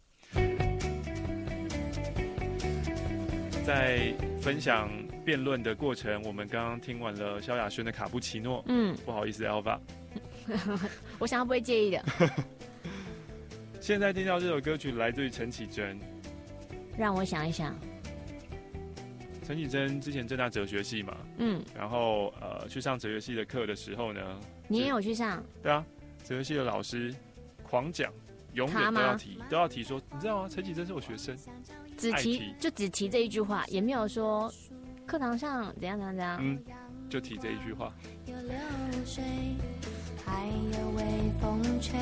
在分享辩论的过程，我们刚刚听完了萧亚轩的《卡布奇诺》。嗯，不好意思 ，Alva， 我想他不会介意的。 现在听到这首歌曲来自于陈绮贞。 让我想一想， 陈绮贞之前政大哲学系嘛，嗯，然后呃去上哲学系的课的时候呢， 你也有去上？ 对啊，哲学系的老师狂讲，永远都要提，都要提说，你知道吗？陈绮贞是我学生， 只提就只提这一句话，也没有说课堂上怎样怎样怎样， 嗯，就提这一句话。 还有微风吹，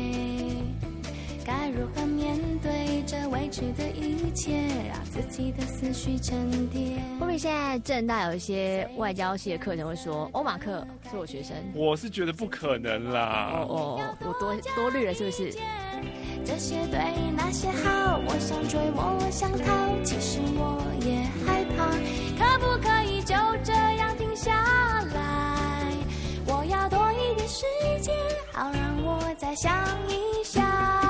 该如何面对这未知的一切，让自己的思绪沉淀。 会不会现在政大有一些外交系的课程会说欧马克是我学生？ 我是觉得不可能啦。 哦哦，我多多虑了是不是？ 这些对那些好，我想追我想逃，其实我也害怕，可不可以就这样停下来？我要多一点时间，好让我再想一想。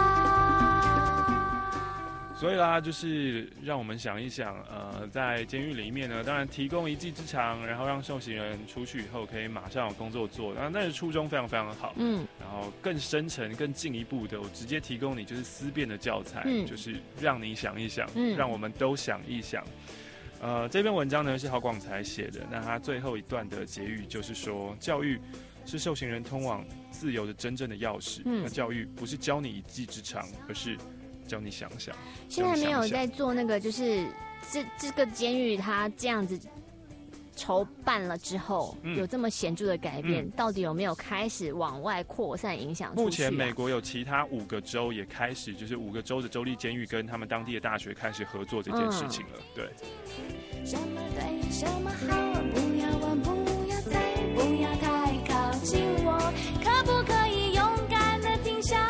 所以啦，就是让我们想一想，呃，在监狱里面呢，当然提供一技之长，然后让受刑人出去以后可以马上有工作做，然后那是初衷非常非常好。嗯，然后更深层、更进一步的，我直接提供你就是思辨的教材，嗯、就是让你想一想，嗯、让我们都想一想。呃，这篇文章呢是郝广才写的，那他最后一段的结语就是说，教育是受刑人通往自由的真正的钥匙。嗯，那教育不是教你一技之长，而是教你想想。 现在没有在做那个，就是这这个监狱它这样子筹办了之后，嗯、有这么显著的改变，嗯、到底有没有开始往外扩散影响出去啊？ 目前美国有其他五个州也开始，就是五个州的州立监狱跟他们当地的大学开始合作这件事情了。嗯、对。 什么对什么好，不要问，不要猜，不要太靠近我，可不可以勇敢的停下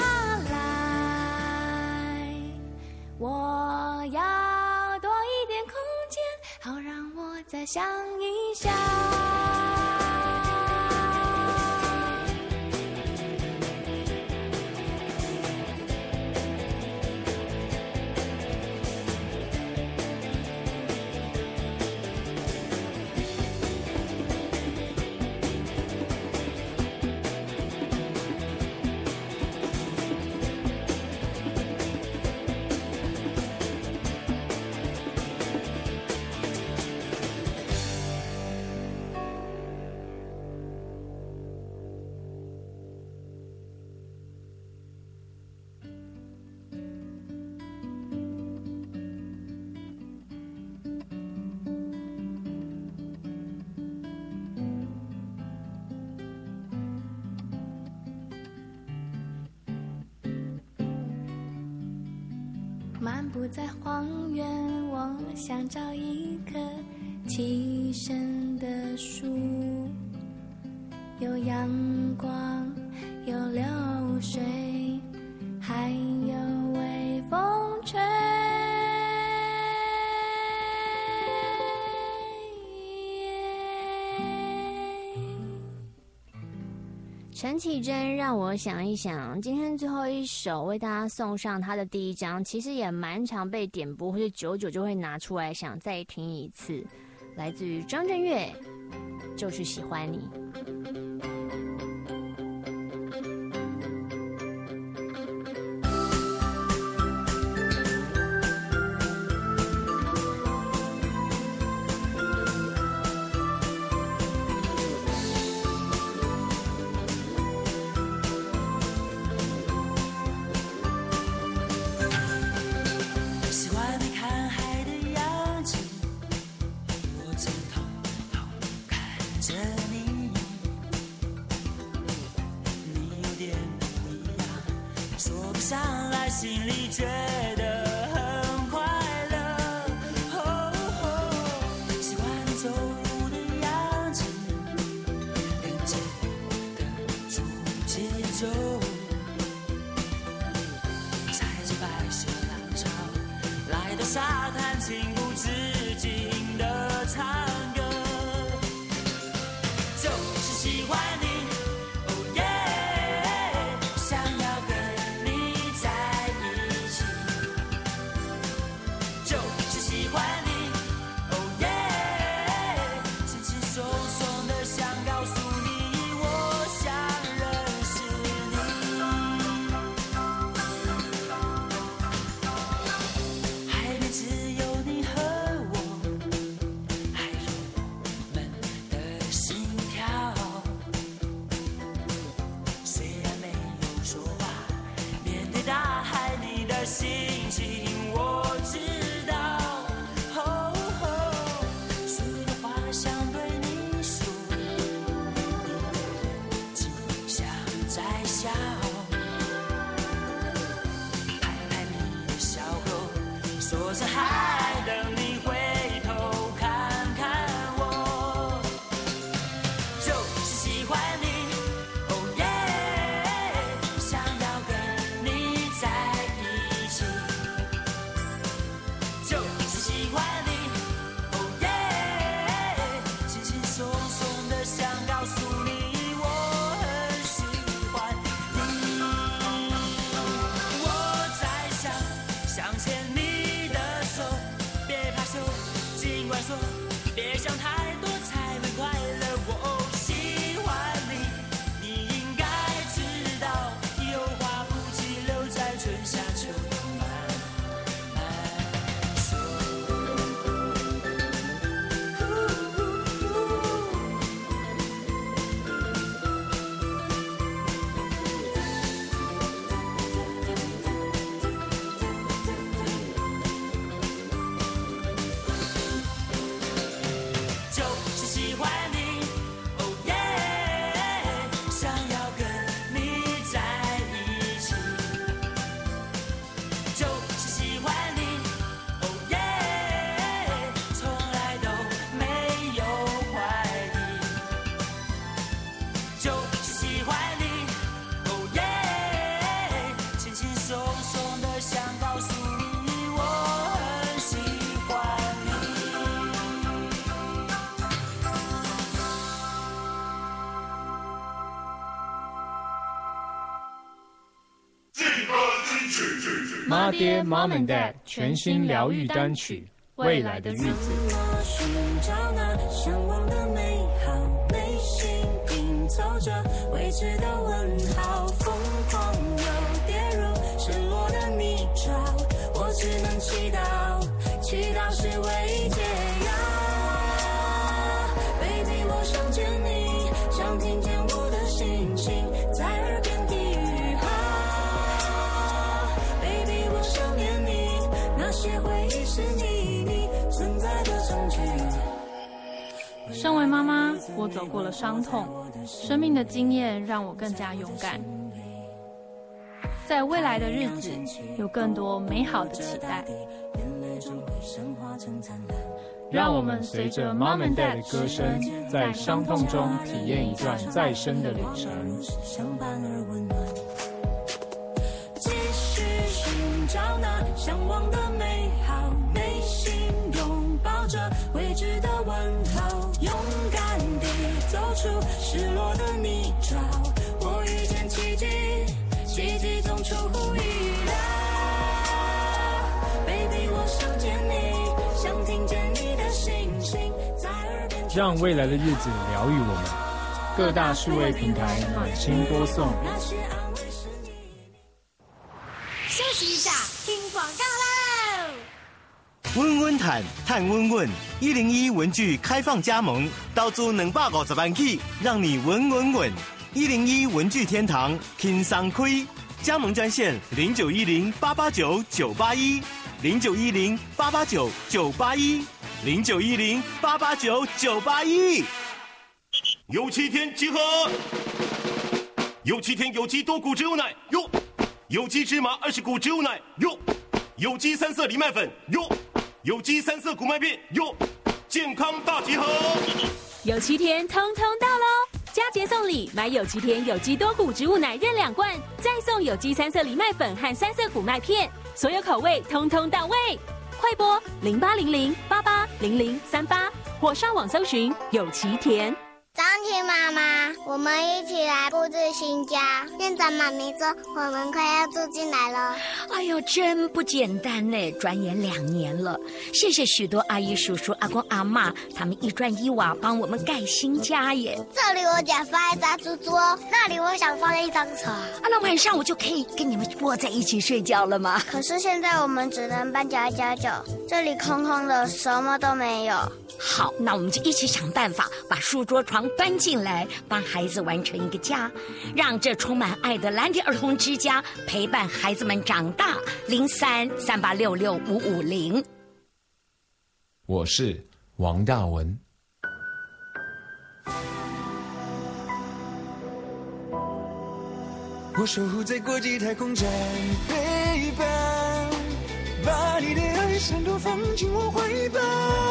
来？我要多一点空间，好让我再想一想。漫步在荒原，我想找一棵栖身的树，有阳光，有流水，还有微风吹。 陈绮贞让我想一想，今天最后一首为大家送上他的第一张，其实也蛮常被点播，或者久久就会拿出来想再听一次，来自于张震岳，就是喜欢你。 只有你和说着嗨，等你回头看看我，就是喜欢你。Oh yeah， 想要跟你在一起，就是喜欢你。Oh yeah， 轻轻松松的想告诉你。别想太多才能快乐，我喜欢你，你应该知道，有话不期留在春夏秋冬慢慢说。 妈爹 Mom and Dad 全新疗愈单曲《未来的日子》。 寻找那向往的美好，内心拼凑着未知的问号，疯狂又跌入失落的泥沼，我只能祈祷，祈祷是唯一解药。Baby， 我想见你，想听见我的心情在耳边低语哈。Baby， 我想念你，那些回忆是秘密存在的证据。 身为妈妈，我走过了伤痛，生命的经验让我更加勇敢。在未来的日子，有更多美好的期待。 让我们随着 Mom and Dad 的歌声，在伤痛中体验一段再生的旅程。 继续寻找那向往的美好，内心拥抱着未知的问号，勇敢地走出失落的泥沼，我遇见奇迹，奇迹总出乎意料。Baby， 我想见你，想听见你的心情在耳边。 让未来的日子疗愈我们，各大数位平台暖心播送。 休息一下，听广告喽！ 稳稳谈，谈稳稳。一零一文具开放加盟，到租两百五十万起，让你稳稳稳。一零一文具天堂，轻松开。加盟专线零九一零八八九九八一，零九一零八八九九八一，零九一零八八九九八一。 有七天集合，有七天有机多谷植物奶哟，有机芝麻二十谷植物奶哟，有机三色藜麦粉哟，有机三色谷麦片哟，健康大集合。 有七天通通到喽！佳节送礼，买有机天有机多谷植物奶任两罐，再送有机三色藜麦粉和三色谷麦片，所有口味通通到位。快拨零八零零八八零零三八，或上网搜寻有机甜。 张琪妈妈，我们一起来布置新家。院长妈咪说，我们快要住进来了。 哎呦，真不简单呢！转眼两年了，谢谢许多阿姨、叔叔、阿公、阿嬷，他们一砖一瓦帮我们盖新家耶。 这里我想放一张书桌，那里我想放一张床。 啊，那晚上我就可以跟你们窝在一起睡觉了吗？ 可是现在我们只能搬家家酒，这里空空的，什么都没有。 好，那我们就一起想办法把书桌床搬进来，帮孩子完成一个家，让这充满爱的蓝天儿童之家陪伴孩子们长大。零三三八六六五五零。 我是王大文。 我守护在国际太空站，陪伴，把你的爱闪躲放进我怀抱，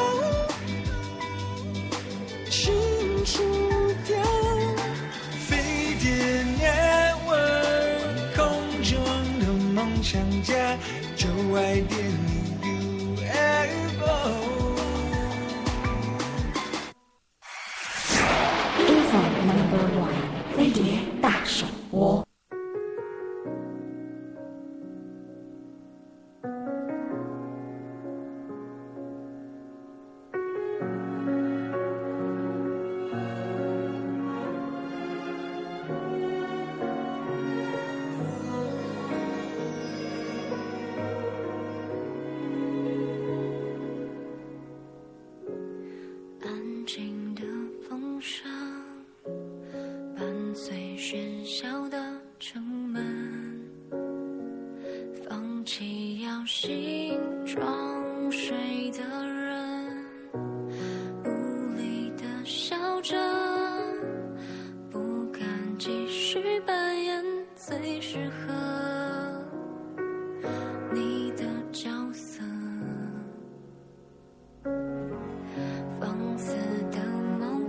清除掉飞碟 network 空中的梦想家，就爱电影 U F O。Info number one， 飞碟大手窝。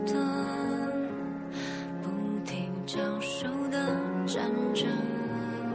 交手的战争。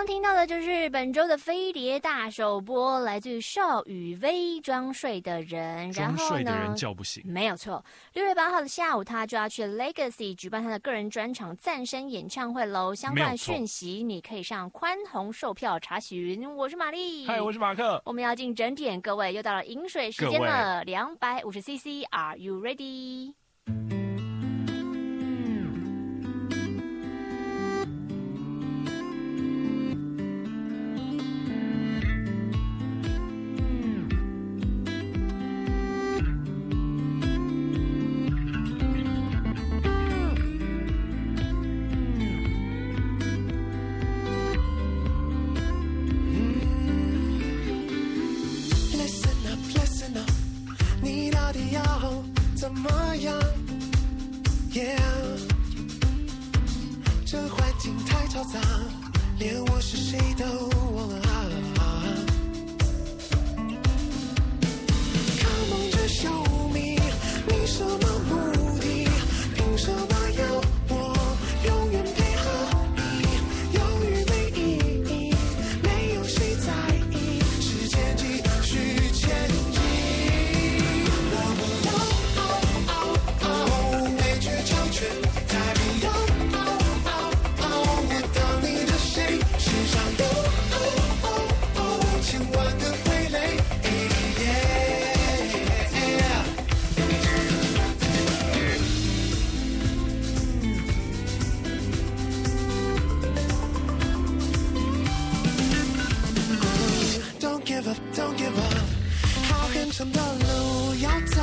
刚听到的就是本周的飞碟大首播，来自于邵雨薇装睡的人。然后呢， 装睡的人叫不醒， 没有错。六月八号的下午，他就要去 Legacy 举办他的个人专场赞声演唱会喽。相关讯息你可以上宽宏售票查询。我是玛丽， 嗨，我是马克。 我们要进整点，各位又到了饮水时间了，两百五十 C C，Are you ready？ 怎么样 ？Yeah， 这环境太嘈杂，连我是谁都忘了。Come on， 这小迷，你什么目的？凭什么要我永远配合你？有与没意义，没有谁在意，时间继续前进。Don't give up， 好很长的路要走。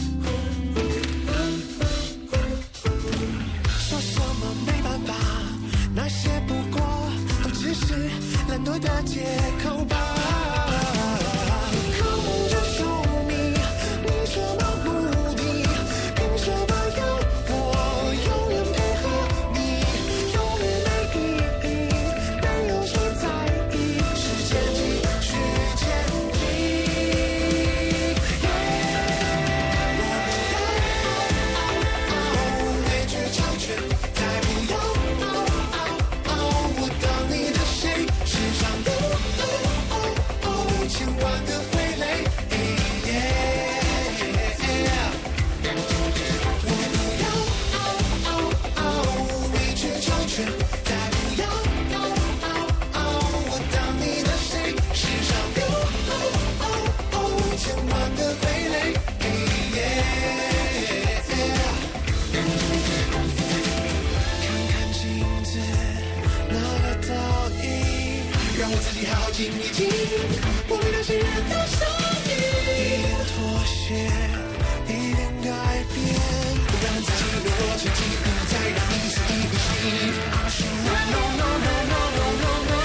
说什么没办法，那些不过都只是懒惰的借口吧。Come on， 这宿命，你什么目的？凭什么要我永远配合你？永远没意义，没有谁在意，时间继续前。静一静，我们那些人的声音，一点妥协，一点改变，不让自己落入沉寂，不再让你肆意呼吸。I say no no no no no no no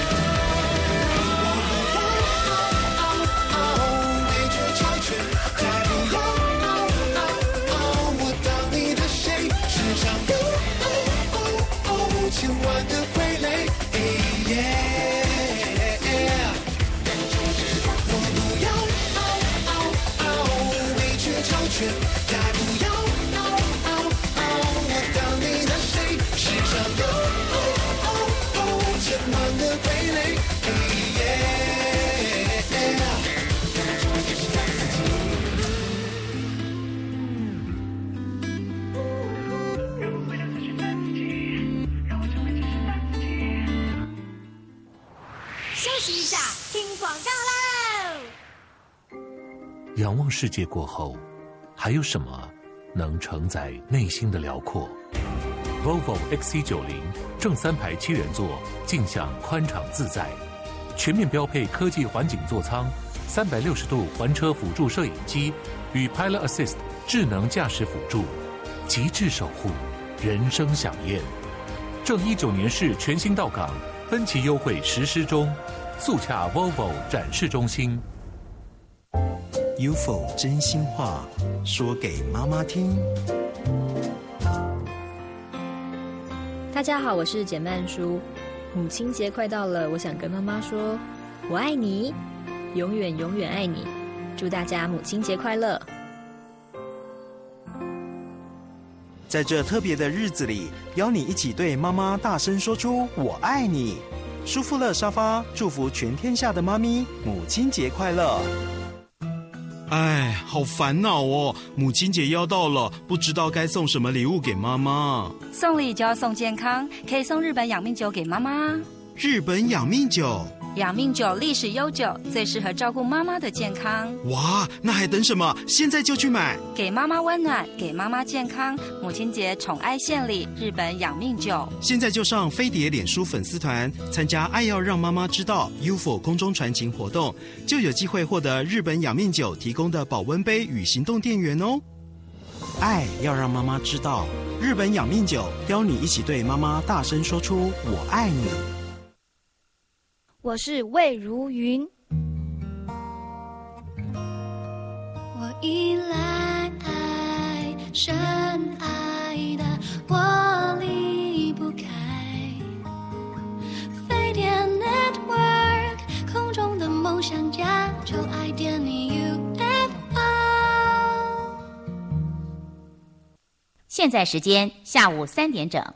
no， 没觉超群，再不要，我当你的谁，世上有千万个傀儡。再不要，我当你的谁？世上有千万个傀儡。 休息一下，听广告喽。 仰望世界过后，还有什么能承载内心的辽阔 ？Volvo X C 九十 正三排七人座，静享宽敞自在，全面标配科技环景座舱，三百六十度环车辅助摄影机与 Pilot Assist 智能驾驶辅助，极致守护，人生飨宴。正一九年式全新到港，分期优惠实施中，速洽 Volvo 展示中心。 有否真心话说给妈妈听？ 大家好，我是简曼书。母亲节快到了，我想跟妈妈说，我爱你，永远永远爱你。祝大家母亲节快乐！ 在这特别的日子里，邀你一起对妈妈大声说出“我爱你”。 舒富乐沙发祝福全天下的妈咪母亲节快乐。 哎，好烦恼哦！母亲节要到了，不知道该送什么礼物给妈妈。 送礼就要送健康，可以送日本养命酒给妈妈。 日本养命酒， 养命酒历史悠久，最适合照顾妈妈的健康。 哇，那还等什么？现在就去买！给妈妈温暖，给妈妈健康。母亲节宠爱献礼，日本养命酒。 现在就上飞碟脸书粉丝团，参加爱要让妈妈知道 U F O 空中传情活动，就有机会获得日本养命酒提供的保温杯与行动电源哦。 爱要让妈妈知道，日本养命酒邀你一起对妈妈大声说出我爱你。 我是魏如云。 我依赖爱，深爱的我离不开。飞碟 Network 空中的梦想家，就爱点你 U F O。 现在时间下午三点整。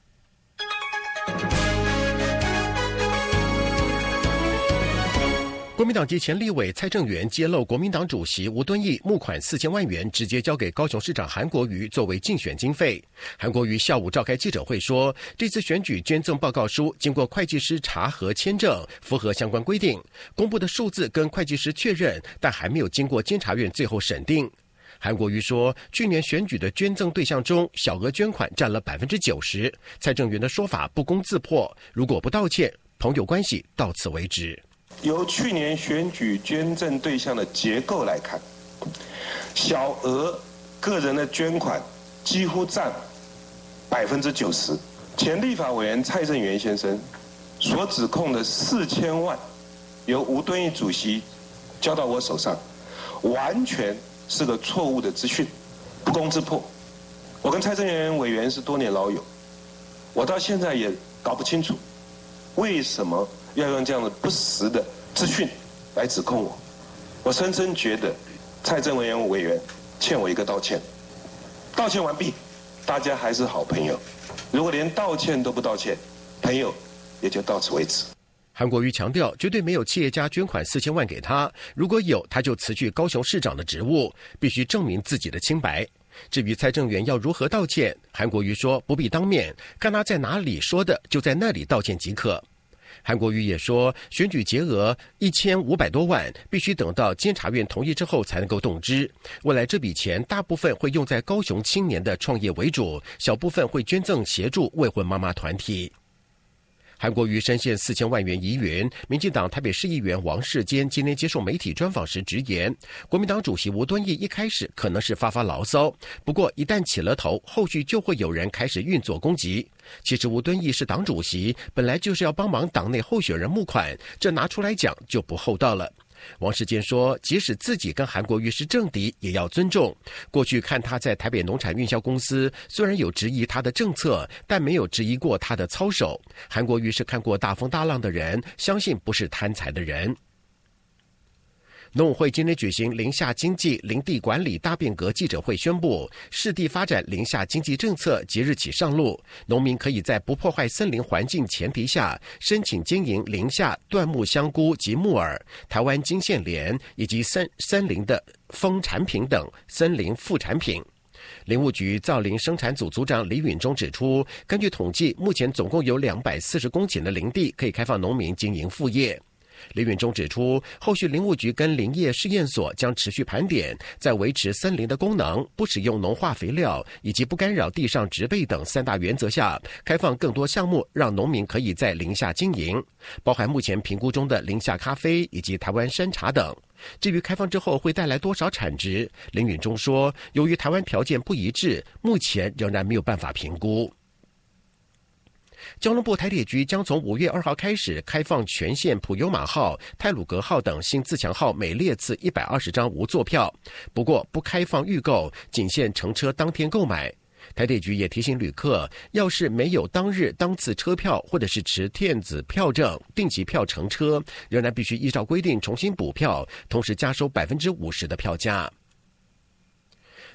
国民党籍前立委蔡正元揭露，国民党主席吴敦义募款四千万元，直接交给高雄市长韩国瑜作为竞选经费。韩国瑜下午召开记者会说，这次选举捐赠报告书经过会计师查核签证，符合相关规定，公布的数字跟会计师确认，但还没有经过监察院最后审定。韩国瑜说，去年选举的捐赠对象中，小额捐款占了百分之九十。蔡正元的说法不攻自破，如果不道歉，朋友关系到此为止。 由去年选举捐赠对象的结构来看，小额个人的捐款几乎占百分之九十。前立法委员蔡正元先生所指控的四千万由吴敦义主席交到我手上，完全是个错误的资讯，不攻自破。我跟蔡正元委员是多年老友，我到现在也搞不清楚为什么要用这样的不实的资讯来指控我。我深深觉得蔡正元委员欠我一个道歉。道歉完毕，大家还是好朋友。如果连道歉都不道歉，朋友也就到此为止。 韩国瑜强调，绝对没有企业家捐款四千万给他，如果有，他就辞去高雄市长的职务，必须证明自己的清白。至于蔡正元要如何道歉，韩国瑜说不必当面，看他在哪里说的，就在那里道歉即可。韩国瑜也说，选举结额一千五百多万，必须等到监察院同意之后才能够动支。未来这笔钱大部分会用在高雄青年的创业为主，小部分会捐赠协助未婚妈妈团体。韩国瑜深陷四千万元疑云，民进党台北市议员王世坚今天接受媒体专访时直言，国民党主席吴敦义一开始可能是发发牢骚，不过一旦起了头，后续就会有人开始运作攻击。其实吴敦义是党主席，本来就是要帮忙党内候选人募款，这拿出来讲就不厚道了。王世坚说，即使自己跟韩国瑜是政敌，也要尊重。过去看他在台北农产运销公司，虽然有质疑他的政策，但没有质疑过他的操守。韩国瑜是看过大风大浪的人，相信不是贪财的人。农委会今天举行林下经济、林地管理大变革记者会，宣布市地发展林下经济政策即日起上路，农民可以在不破坏森林环境前提下，申请经营林下椴木香菇及木耳、台湾金线莲以及森森林的蜂产品等森林副产品。林务局造林生产组组长李允中指出，根据统计，目前总共有两百四十公顷的林地可以开放农民经营副业。李允中指出，后续林务局跟林业试验所将持续盘点，在维持森林的功能、不使用农化肥料以及不干扰地上植被等三大原则下，开放更多项目，让农民可以在林下经营，包含目前评估中的林下咖啡以及台湾山茶等。至于开放之后会带来多少产值，林允中说，由于台湾条件不一致，目前仍然没有办法评估。交通部台铁局将从五月二号开始开放全线普悠玛号、太鲁阁号等新自强号每列次一百二十张无座票，不过不开放预购，仅限乘车当天购买。台铁局也提醒旅客，要是没有当日当次车票或者是持电子票证、定期票乘车，仍然必须依照规定重新补票，同时加收百分之五十的票价。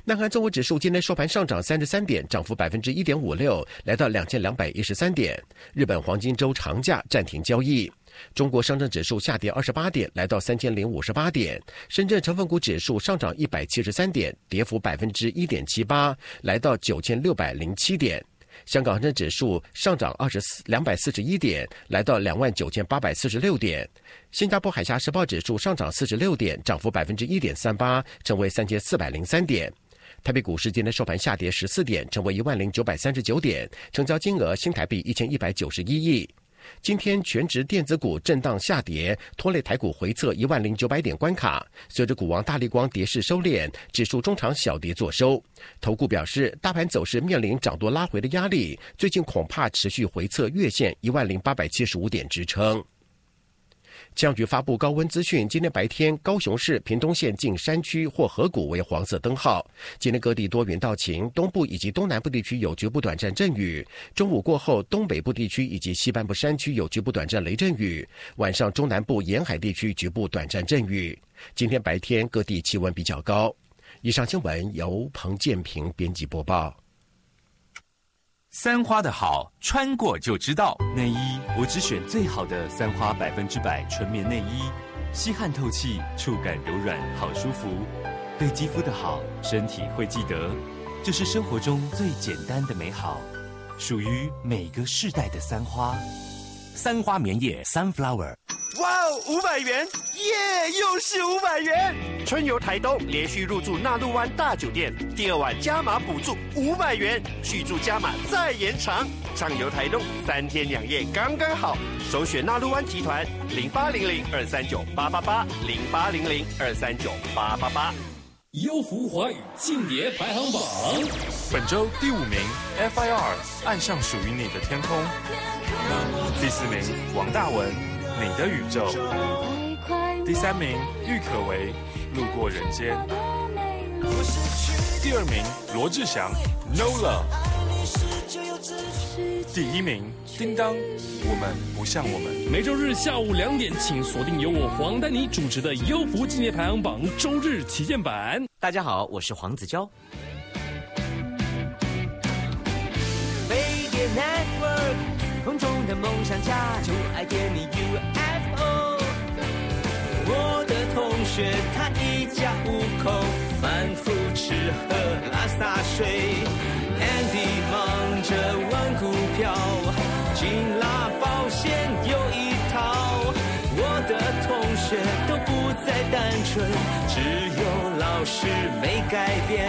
南韩综合指数今天收盘上涨三十三点，涨幅百分之一点五六，来到两千两百一十三点。日本黄金周长假暂停交易。中国上证指数下跌二十八点，来到三千零五十八点。深圳成分股指数上涨一百七十三点，跌幅百分之一点七八，来到九千六百零七点。香港恒生指数上涨二十四两百四十一点，来到两万九千八百四十六点。新加坡海峡时报指数上涨四十六点，涨幅百分之一点三八，成为三千四百零三点。台北股市今天收盘下跌十四点，成为一万零九百三十九点，成交金额新台币一千一百九十一亿。今天全职电子股震荡下跌，拖累台股回测一万零九百点关卡。随着股王大立光跌势收敛，指数中场小跌作收。投顾表示，大盘走势面临涨多拉回的压力，最近恐怕持续回测月线一万零八百七十五点支撑。气象局发布高温资讯，今天白天高雄市屏东县近山区或河谷为黄色灯号。今天各地多云到晴，东部以及东南部地区有局部短暂阵雨。中午过后，东北部地区以及西半部山区有局部短暂雷阵雨。晚上中南部沿海地区局部短暂阵雨。今天白天各地气温比较高。以上新闻由彭建平编辑播报。 三花的好，穿过就知道。内衣我只选最好的三花百分之百纯棉内衣，吸汗透气，触感柔软，好舒服。对肌肤的好，身体会记得。这是生活中最简单的美好，属于每个世代的三花。三花棉叶 Sunflower。 哇哦，五百元，耶，又是五百元！春游台东，连续入住纳鹿湾大酒店，第二晚加码补助五百元，续住加码再延长。畅游台东三天两夜刚刚好，首选纳鹿湾集团零八零零二三九八八八零八零零二三九八八八。 优福华语庆典排行榜， 本周第五名 F I R 岸上属于你的天空，第四名王大文你的宇宙，第三名郁可唯路过人间，第二名罗志祥 No Love， 第一名叮当我们不像我们。 每周日下午两点，请锁定由我黄丹妮主持的优福纪念排行榜周日旗舰版。 大家好，我是黄子佼。 飞碟 Network， 空中的梦想家就爱点你 U F O。我的同学他一家五口，反复吃喝拉撒睡。Andy 忙着玩股票，金拉保险有一套。我的同学都不再单纯，只有老师没改变。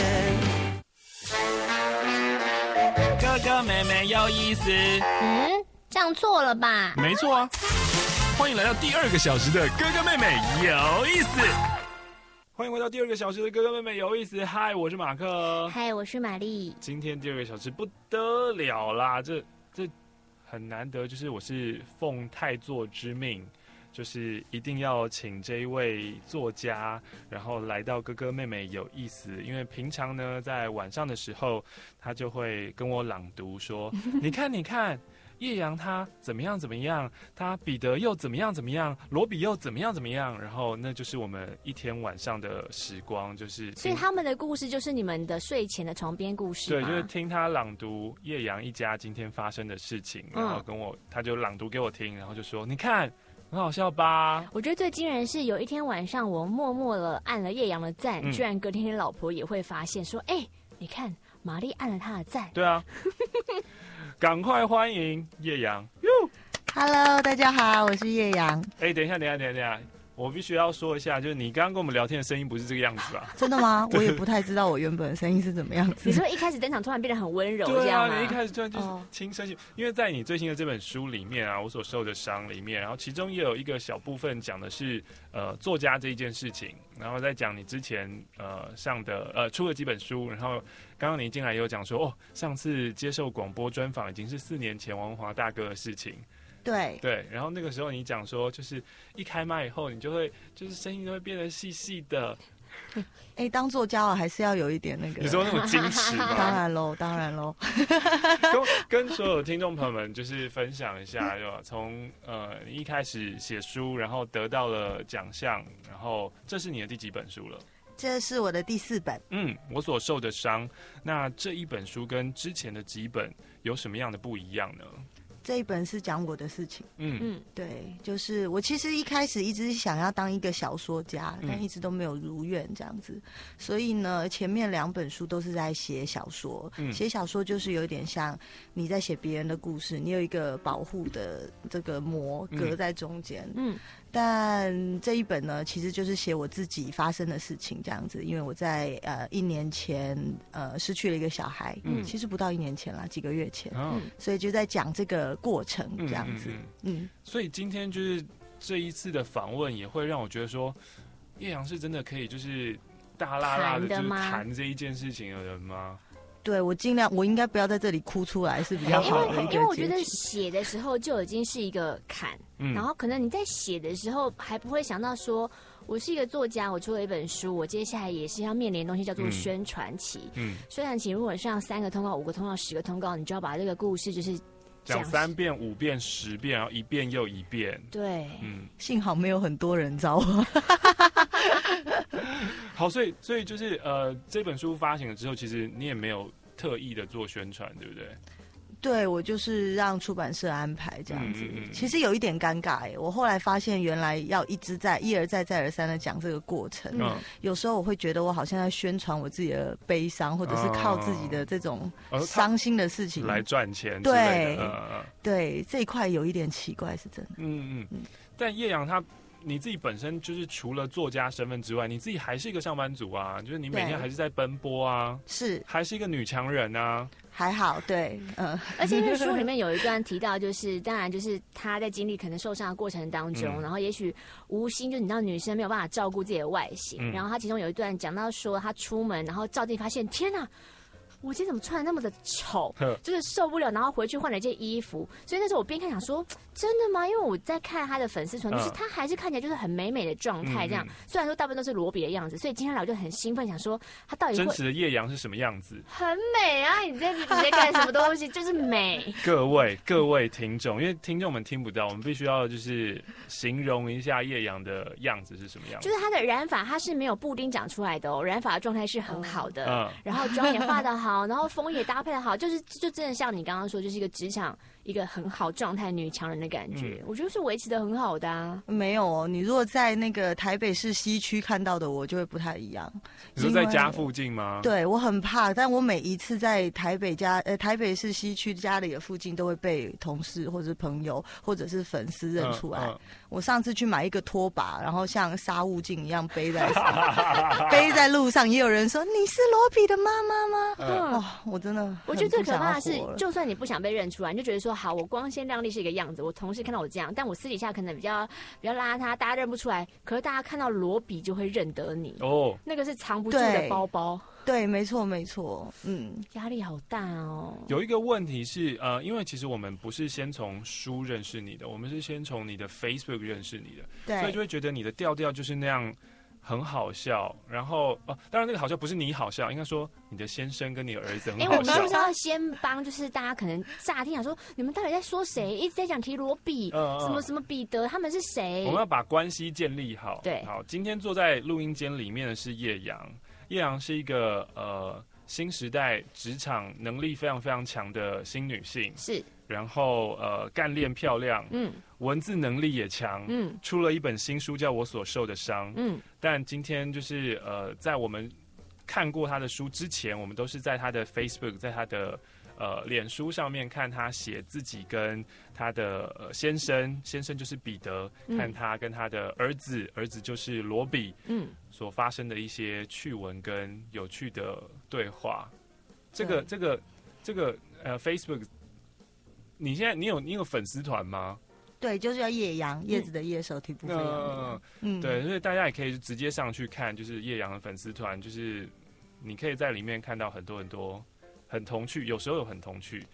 哥哥妹妹有意思。 嗯，这样错了吧？ 没错啊。欢迎来到第二个小时的哥哥妹妹有意思。欢迎回到第二个小时的哥哥妹妹有意思。嗨，我是马克。 嗨，我是玛丽。 今天第二个小时不得了啦，这这很难得，就是我是奉太作之命，就是一定要请这一位作家，然后来到哥哥妹妹有意思。因为平常呢，在晚上的时候，他就会跟我朗读说：“你看，你看。”叶阳他怎么样怎么样，他彼得又怎么样怎么样，罗比又怎么样怎么样，然后那就是我们一天晚上的时光，就是所以他们的故事就是你们的睡前的床边故事吗？ 对，就是听他朗读叶阳一家今天发生的事情，然后跟我、嗯、他就朗读给我听，然后就说你看很好笑吧。 我觉得最惊人的是有一天晚上我默默的按了叶阳的赞、嗯、居然隔天老婆也会发现说哎、欸，你看玛丽按了他的赞。 对啊。赶快欢迎叶阳。 Hello， 大家好，我是叶阳。 哎、欸，等一下，等一下，等一下，我必须要说一下，就是你刚刚跟我们聊天的声音不是这个样子吧？ 真的吗？我也不太知道我原本的声音是怎么样子。 你说一开始登场突然变得很温柔，这样吗？ 对啊，你一开始突然就是轻声细，因为在你最新的这本书里面啊，我所受的伤里面，然后其中也有一个小部分讲的是呃作家这一件事情，然后再讲你之前呃上的呃出了几本书，然后刚刚你进来也有讲说哦，上次接受广播专访已经是四年前王文华大哥的事情。 对对，然后那个时候你讲说，就是一开麦以后，你就会就是声音就会变得细细的。 哎、欸，当作家了还是要有一点那个， 你说那种矜持吗？ 当然喽，当然喽。 跟跟所有听众朋友们就是分享一下，就从呃一开始写书，然后得到了奖项，然后这是你的第几本书了？ 这是我的第四本。 嗯，我所受的伤。那这一本书跟之前的几本有什么样的不一样呢？ 这一本是讲我的事情。 嗯嗯， 对，就是我其实一开始一直想要当一个小说家， 嗯但一直都没有如愿这样子。所以呢，前面两本书都是在写小说。 嗯写小说就是有点像你在写别人的故事，你有一个保护的这个膜隔在中间。 嗯。 但这一本呢，其实就是写我自己发生的事情这样子，因为我在呃一年前呃失去了一个小孩，嗯，其实不到一年前啦，几个月前， 哦、 所以就在讲这个过程这样子， 嗯嗯嗯。所以今天就是这一次的访问，也会让我觉得说，叶阳是真的可以就是大辣辣的，就是谈这一件事情的人吗？ 对，我尽量，我应该不要在这里哭出来是比较好的一个结局。 因为我觉得写的时候就已经是一个坎，嗯、然后可能你在写的时候还不会想到说，我是一个作家，我出了一本书，我接下来也是要面临的东西叫做宣传期。嗯，宣传期如果上三个通告、五个通告、十个通告，你就要把这个故事就是讲三遍、五遍、十遍，然后一遍又一遍。 对， 嗯，幸好没有很多人找我。 好，所以所以就是呃，这本书发行了之后，其实你也没有特意的做宣传，对不对？ 对，我就是让出版社安排这样子。嗯嗯嗯，其实有一点尴尬哎，我后来发现原来要一直在一而再再而三的讲这个过程。嗯，有时候我会觉得我好像在宣传我自己的悲伤，或者是靠自己的这种伤心的事情、 哦、来赚钱。 对、 呃、 对，这一块有一点奇怪，是真的。 嗯嗯嗯。但叶阳他。你自己本身就是除了作家身份之外，你自己还是一个上班族啊，就是你每天还是在奔波啊， 是， 还是一个女强人啊， 还好，对，嗯。 而且因为书里面有一段提到，就是当然就是他在经历可能受伤的过程当中，嗯、然后也许无心就你知道女生没有办法照顾自己的外形，嗯、然后他其中有一段讲到说他出门然后照镜发现天哪。我今天怎么穿的那么的丑，就是受不了，然后回去换了一件衣服。所以那时候我边看想说，真的吗？因为我在看他的粉丝团，就是他还是看起来就是很美美的状态，这样。嗯、虽然说大部分都是罗比的样子，所以今天来我就很兴奋，想说他到底会真实的叶阳是什么样子？ 很美啊！你在你在干什么东西？就是美。 各位各位听众，因为听众们听不到，我们必须要就是形容一下叶阳的样子是什么样子。 就是他的染发，他是没有布丁长出来的哦，染发的状态是很好的，嗯、然后妆也化得好。然后风也搭配的好，就是就真的像你刚刚说，就是一个职场一个很好状态女强人的感觉，嗯、我觉得是维持的很好的啊。 没有哦，你如果在那个台北市西区看到的我，就会不太一样。 你说在家附近吗？ 对，我很怕，但我每一次在台北家呃台北市西区家里的附近，都会被同事或者是朋友或者是粉丝认出来。嗯嗯、我上次去买一个拖把，然后像沙悟净一样背在背在路上，也有人说你是罗比的妈妈吗？嗯哇、哦，我真的， 我觉得最可怕的是，就算你不想被认出来，你就觉得说，好，我光鲜亮丽是一个样子，我同事看到我这样，但我私底下可能比较比较邋遢，大家认不出来。可是大家看到罗比就会认得你哦，那个是藏不住的包包。 对，没错，没错，嗯， 压力好大哦。 有一个问题是，呃，因为其实我们不是先从书认识你的，我们是先从你的 Facebook 认识你的， 对， 所以就会觉得你的调调就是那样。很好笑，然后哦，当然那个好笑不是你好笑，应该说你的先生跟你的儿子很好笑。 哎、欸，我们是不是要先帮，就是大家可能乍听想说，你们到底在说谁？一直在讲提罗比，呃、什么什么彼得，他们是谁？ 我们要把关系建立好。 对， 好，今天坐在录音间里面的是叶阳，叶阳是一个呃新时代职场能力非常非常强的新女性， 是。 然后呃，干练漂亮，嗯，文字能力也强，嗯，出了一本新书叫《我所受的伤》，嗯，但今天就是呃，在我们看过他的书之前，我们都是在他的 Facebook， 在他的呃脸书上面看他写自己跟他的、呃、先生，先生就是彼得，嗯、看他跟他的儿子，儿子就是罗比，嗯，所发生的一些趣闻跟有趣的对话，这个这个这个呃 Facebook。你现在你有你有粉丝团吗？ 对，就是要叶阳，叶子的叶，手提不飞扬。 嗯，对，所以大家也可以直接上去看，就是叶阳的粉丝团，就是你可以在里面看到很多很多很童趣，有时候有很童趣，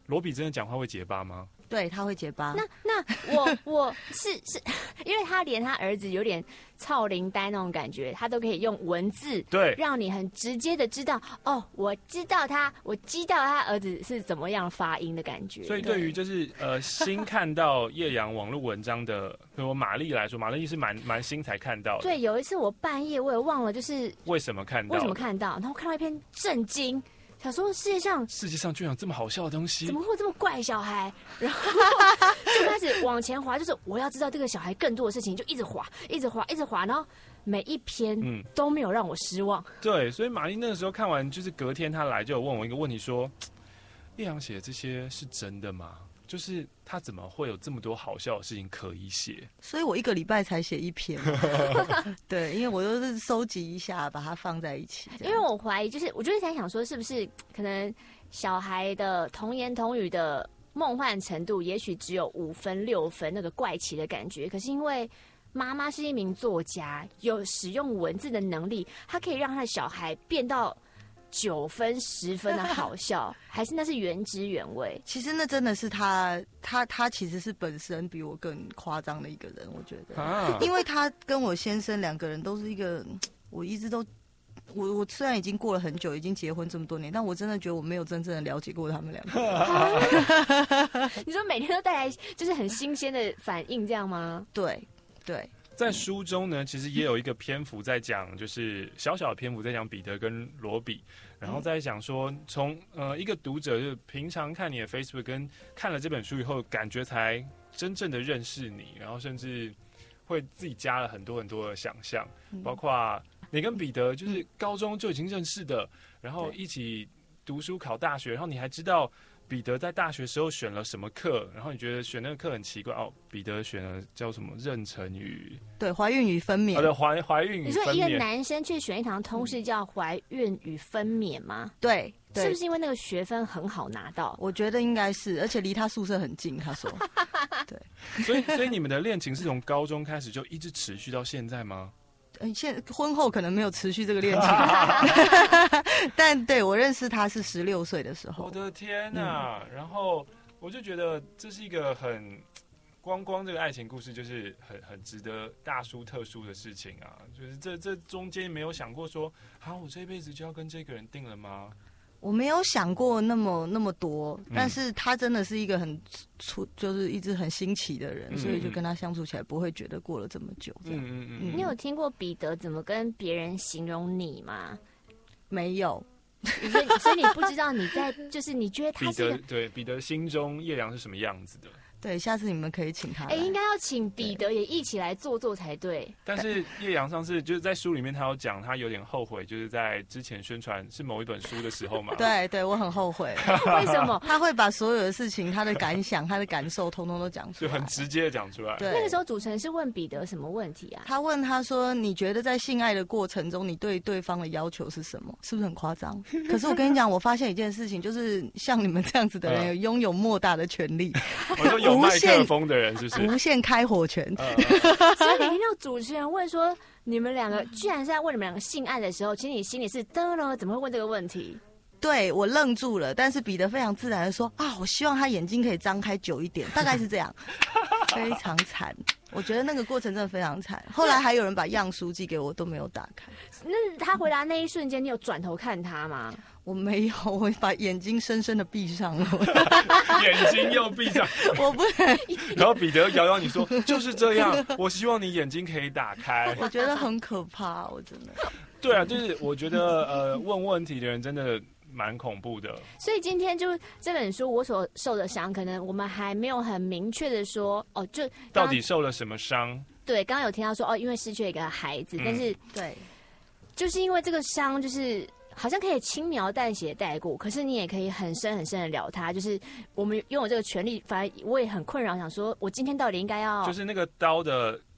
罗比真的讲话会结巴吗？ 对，他会结巴。 那那我我是是，因为他连他儿子有点操灵呆那种感觉，他都可以用文字， 对， 让你很直接的知道，哦，我知道他，我知道他儿子是怎么样发音的感觉。 所以对于就是呃新看到叶阳网络文章的，比如玛丽来说，玛丽是蛮蛮新才看到的。 对，有一次我半夜我也忘了，就是为什么看到？ 为什么看到？然后看到一篇震惊。想说世界上世界上居然有这么好笑的东西， 怎么会有这么怪小孩？然后就开始往前滑，就是我要知道这个小孩更多的事情，就一直滑，一直滑，一直滑，然后每一篇都没有让我失望。 嗯、对，所以玛丽那个时候看完，就是隔天她来就有问我一个问题说，叶阳写的这些是真的吗？就是他怎么会有这么多好笑的事情可以写？ 所以我一个礼拜才写一篇。对，因为我都是收集一下，把它放在一起。 因为我怀疑，就是我就是在想说，是不是可能小孩的童言童语的梦幻程度，也许只有五分六分那个怪奇的感觉，可是因为妈妈是一名作家，有使用文字的能力，她可以让她的小孩变到九分十分的好笑，还是那是原汁原味？ 其实那真的是他，他他其实是本身比我更夸张的一个人，我觉得，啊、因为他跟我先生两个人都是一个，我一直都，我我虽然已经过了很久，已经结婚这么多年，但我真的觉得我没有真正的了解过他们两个。 你说每天都带来就是很新鲜的反应，这样吗？ 对对。 在书中呢，其实也有一个篇幅在讲，就是小小的篇幅在讲彼得跟罗比，然后在讲说，从呃一个读者就平常看你的 Facebook， 跟看了这本书以后，感觉才真正的认识你，然后甚至会自己加了很多很多的想象，包括你跟彼得就是高中就已经认识的，然后一起读书考大学，然后你还知道彼得在大学时候选了什么课，然后你觉得选那个课很奇怪哦。彼得选了叫什么妊娠与对怀孕与分娩， 哦对怀怀孕与分娩。 你说一个男生去选一堂通识叫怀孕与分娩吗？ 对， 是不是因为那个学分很好拿到？ 我觉得应该是，而且离他宿舍很近。他说， 对，所以所以你们的恋情是从高中开始就一直持续到现在吗？ 嗯，现婚后可能没有持续这个恋情，但对我认识他是十六岁的时候。 我的天哪、啊嗯！然后我就觉得这是一个很光光这个爱情故事，就是很很值得大书特书的事情啊！就是这这中间没有想过说，好，我这一辈子就要跟这个人定了吗？ 我没有想过那么那么多，但是他真的是一个很出，就是一直很新奇的人，嗯、所以就跟他相处起来不会觉得过了这么久这样。嗯嗯嗯。你有听过彼得怎么跟别人形容你吗？ 没有。 所以所以你不知道你在，就是你觉得他是彼得对彼得心中叶良是什么样子的？ 对，下次你们可以请他来。 哎、欸，应该要请彼得也一起来做做才对。 但是叶阳上次就是在书里面，他有讲他有点后悔，就是在之前宣传是某一本书的时候嘛。 对对，我很后悔。 为什么？ 他会把所有的事情、他的感想、他的感受，通通都讲出来， 就很直接的讲出来。 对， 那个时候主持人是问彼得什么问题啊？ 他问他说：“你觉得在性爱的过程中，你对对方的要求是什么？是不是很夸张？”可是我跟你讲，我发现一件事情，就是像你们这样子的人，有拥有莫大的权利。 我说有麦克风的人是不是无限开火权？ 呃、 所以你听到主持人问说你们两个居然是在问你们两个性爱的时候，其实你心里是噔了，怎么会问这个问题？ 对，我愣住了，但是彼得非常自然的说啊，我希望他眼睛可以张开久一点，大概是这样。非常惨，我觉得那个过程真的非常惨。后来还有人把样书寄给我，都没有打开。 那他回答那一瞬间，你有转头看他吗？ 我没有，我把眼睛深深的闭上了。 眼睛又闭上， 我不能。 然后彼得摇摇你说：“就是这样，我希望你眼睛可以打开。” 我觉得很可怕，我真的。 对啊，就是我觉得呃，问问题的人真的蛮恐怖的。 所以今天就这本书我所受的伤，可能我们还没有很明确的说哦，就到底受了什么伤？ 对，刚刚有听到说哦，因为失去了一个孩子，嗯、但是对， 就是因为这个伤，就是好像可以轻描淡写带过，可是你也可以很深很深的聊它。就是我们拥有这个权利，反而我也很困扰，想说我今天到底应该要就是那个刀的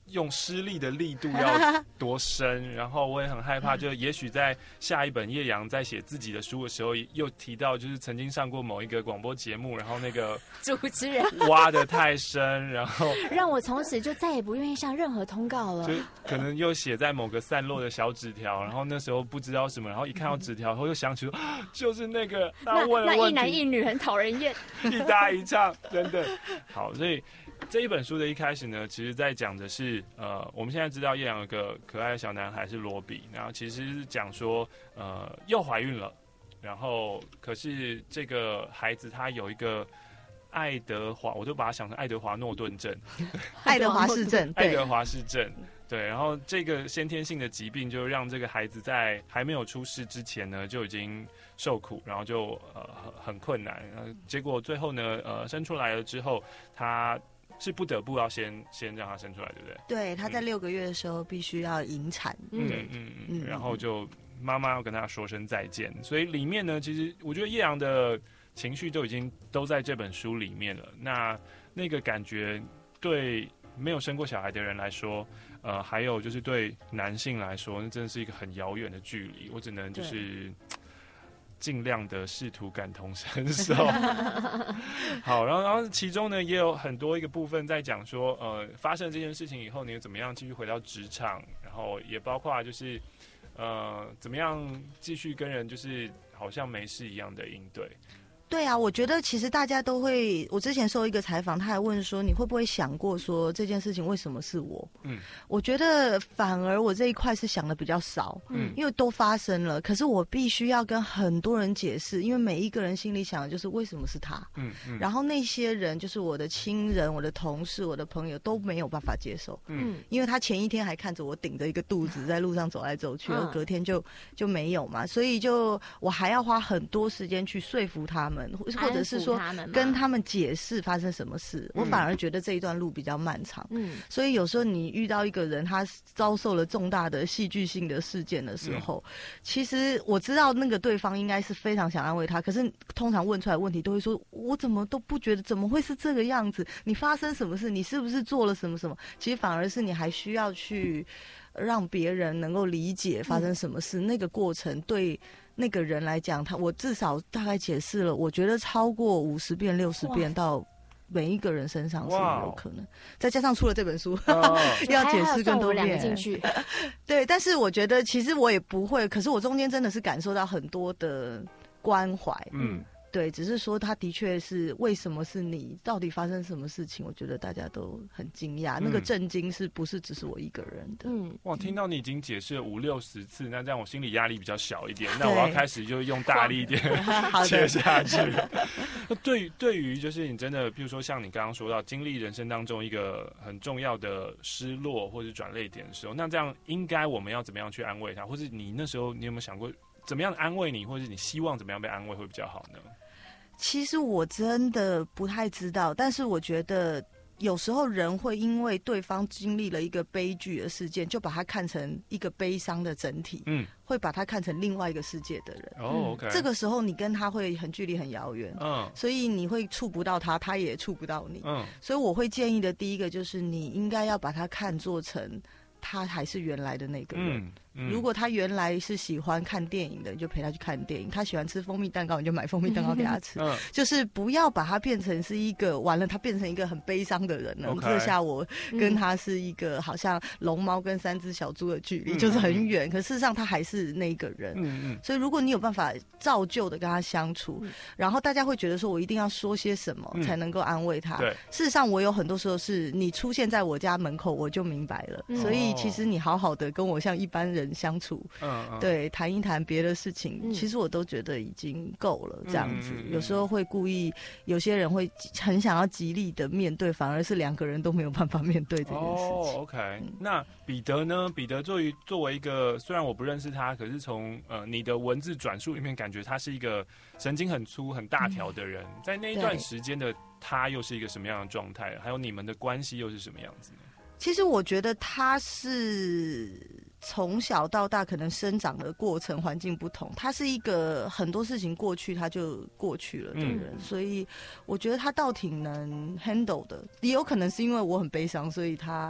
用施力的力度要多深，然后我也很害怕，就也许在下一本叶阳在写自己的书的时候，又提到就是曾经上过某一个广播节目，然后那个主持人挖得太深，然后让我从此就再也不愿意上任何通告了。 就可能又写在某个散落的小纸条，然后那时候不知道什么，然后一看到纸条后又想起说，啊就是那个他问的问题， 那一男一女很讨人厌， 一搭一唱，真的好，所以。这一本书的一开始呢，其实在讲的是，呃，我们现在知道叶阳有个可爱的小男孩是罗比，然后其实是讲说，呃，又怀孕了，然后可是这个孩子他有一个爱德华，我就把它想成爱德华诺顿症， 爱德华氏症， 爱德华氏症，对，然后这个先天性的疾病就让这个孩子在还没有出世之前呢就已经受苦，然后就呃很困难，呃，结果最后呢，呃，生出来了之后，他。是不得不要先先让他生出来，对不对？ 对，他在六个月的时候必须要引产， 嗯嗯嗯，然后就妈妈要跟他说声再见，所以里面呢，其实我觉得叶阳的情绪都已经都在这本书里面了。那那个感觉对没有生过小孩的人来说，呃，还有就是对男性来说，那真的是一个很遥远的距离。我只能就是。尽量的试图感同身受，好，然后然后其中呢也有很多一个部分在讲说，呃，发生这件事情以后，你怎么样继续回到职场，然后也包括就是，呃，怎么样继续跟人就是好像没事一样的应对。 对啊，我觉得其实大家都会。我之前受一个采访，他还问说：“你会不会想过说这件事情为什么是我？”嗯，我觉得反而我这一块是想的比较少，嗯，因为都发生了，可是我必须要跟很多人解释，因为每一个人心里想的就是为什么是他，嗯嗯，然后那些人就是我的亲人、我的同事、我的朋友都没有办法接受，嗯，因为他前一天还看着我顶着一个肚子在路上走来走去，而隔天就就没有嘛，所以就我还要花很多时间去说服他们。或者是说跟他们解释发生什么事，嗯，我反而觉得这一段路比较漫长。嗯，所以有时候你遇到一个人，他遭受了重大的戏剧性的事件的时候，嗯，其实我知道那个对方应该是非常想安慰他，可是通常问出来的问题都会说：“我怎么都不觉得，怎么会是这个样子？你发生什么事？你是不是做了什么什么？”其实反而是你还需要去让别人能够理解发生什么事，嗯，那个过程对。那个人来讲，他我至少大概解释了，我觉得超过五十遍、六十遍到每一个人身上是有可能。再加上出了这本书，哦，要解释更多遍。进去，对，但是我觉得其实我也不会，可是我中间真的是感受到很多的关怀。嗯。对，只是说他的确是为什么是你？到底发生什么事情？我觉得大家都很惊讶，嗯，那个震惊是不是只是我一个人的？嗯， 哇，听到你已经解释了五六十次，那这样我心理压力比较小一点。那我要开始就用大力一点接下去。对，对于就是你真的，比如说像你刚刚说到经历人生当中一个很重要的失落或者转捩点的时候，那这样应该我们要怎么样去安慰他？或者你那时候你有没有想过？怎么样安慰你，或者你希望怎么样被安慰会比较好呢？ 其实我真的不太知道，但是我觉得有时候人会因为对方经历了一个悲剧的事件，就把它看成一个悲伤的整体，嗯，会把它看成另外一个世界的人。 哦 ，OK， 这个时候你跟他会很距离很遥远，嗯，所以你会触不到他，他也触不到你，嗯，所以我会建议的第一个就是你应该要把它看作成他还是原来的那个人。嗯嗯，如果他原来是喜欢看电影的，你就陪他去看电影；他喜欢吃蜂蜜蛋糕，你就买蜂蜜蛋糕给他吃。嗯，就是不要把他变成是一个完了，他变成一个很悲伤的人了。Okay. 这下我跟他是一个好像龙猫跟三只小猪的距离，嗯，就是很远。可事实上他还是那个人。嗯嗯。所以如果你有办法照旧的跟他相处，嗯，然后大家会觉得说我一定要说些什么，嗯，才能够安慰他。对。事实上我有很多时候是你出现在我家门口，我就明白了。嗯，所以其实你好好的跟我像一般人相处，嗯嗯，对，谈一谈别的事情，嗯，其实我都觉得已经够了。这样子，嗯，有时候会故意，有些人会很想要极力的面对，反而是两个人都没有办法面对这件事情。 哦 ，OK，嗯。那彼得呢？彼得作为作为一个，虽然我不认识他，可是从呃你的文字转述里面，感觉他是一个神经很粗、很大条的人。嗯，在那一段时间的他，又是一个什么样的状态？还有你们的关系又是什么样子呢？ 其实我觉得他是从小到大可能生长的过程环境不同，他是一个很多事情过去他就过去了的人，嗯，所以我觉得他倒挺能 handle 的，也有可能是因为我很悲伤，所以他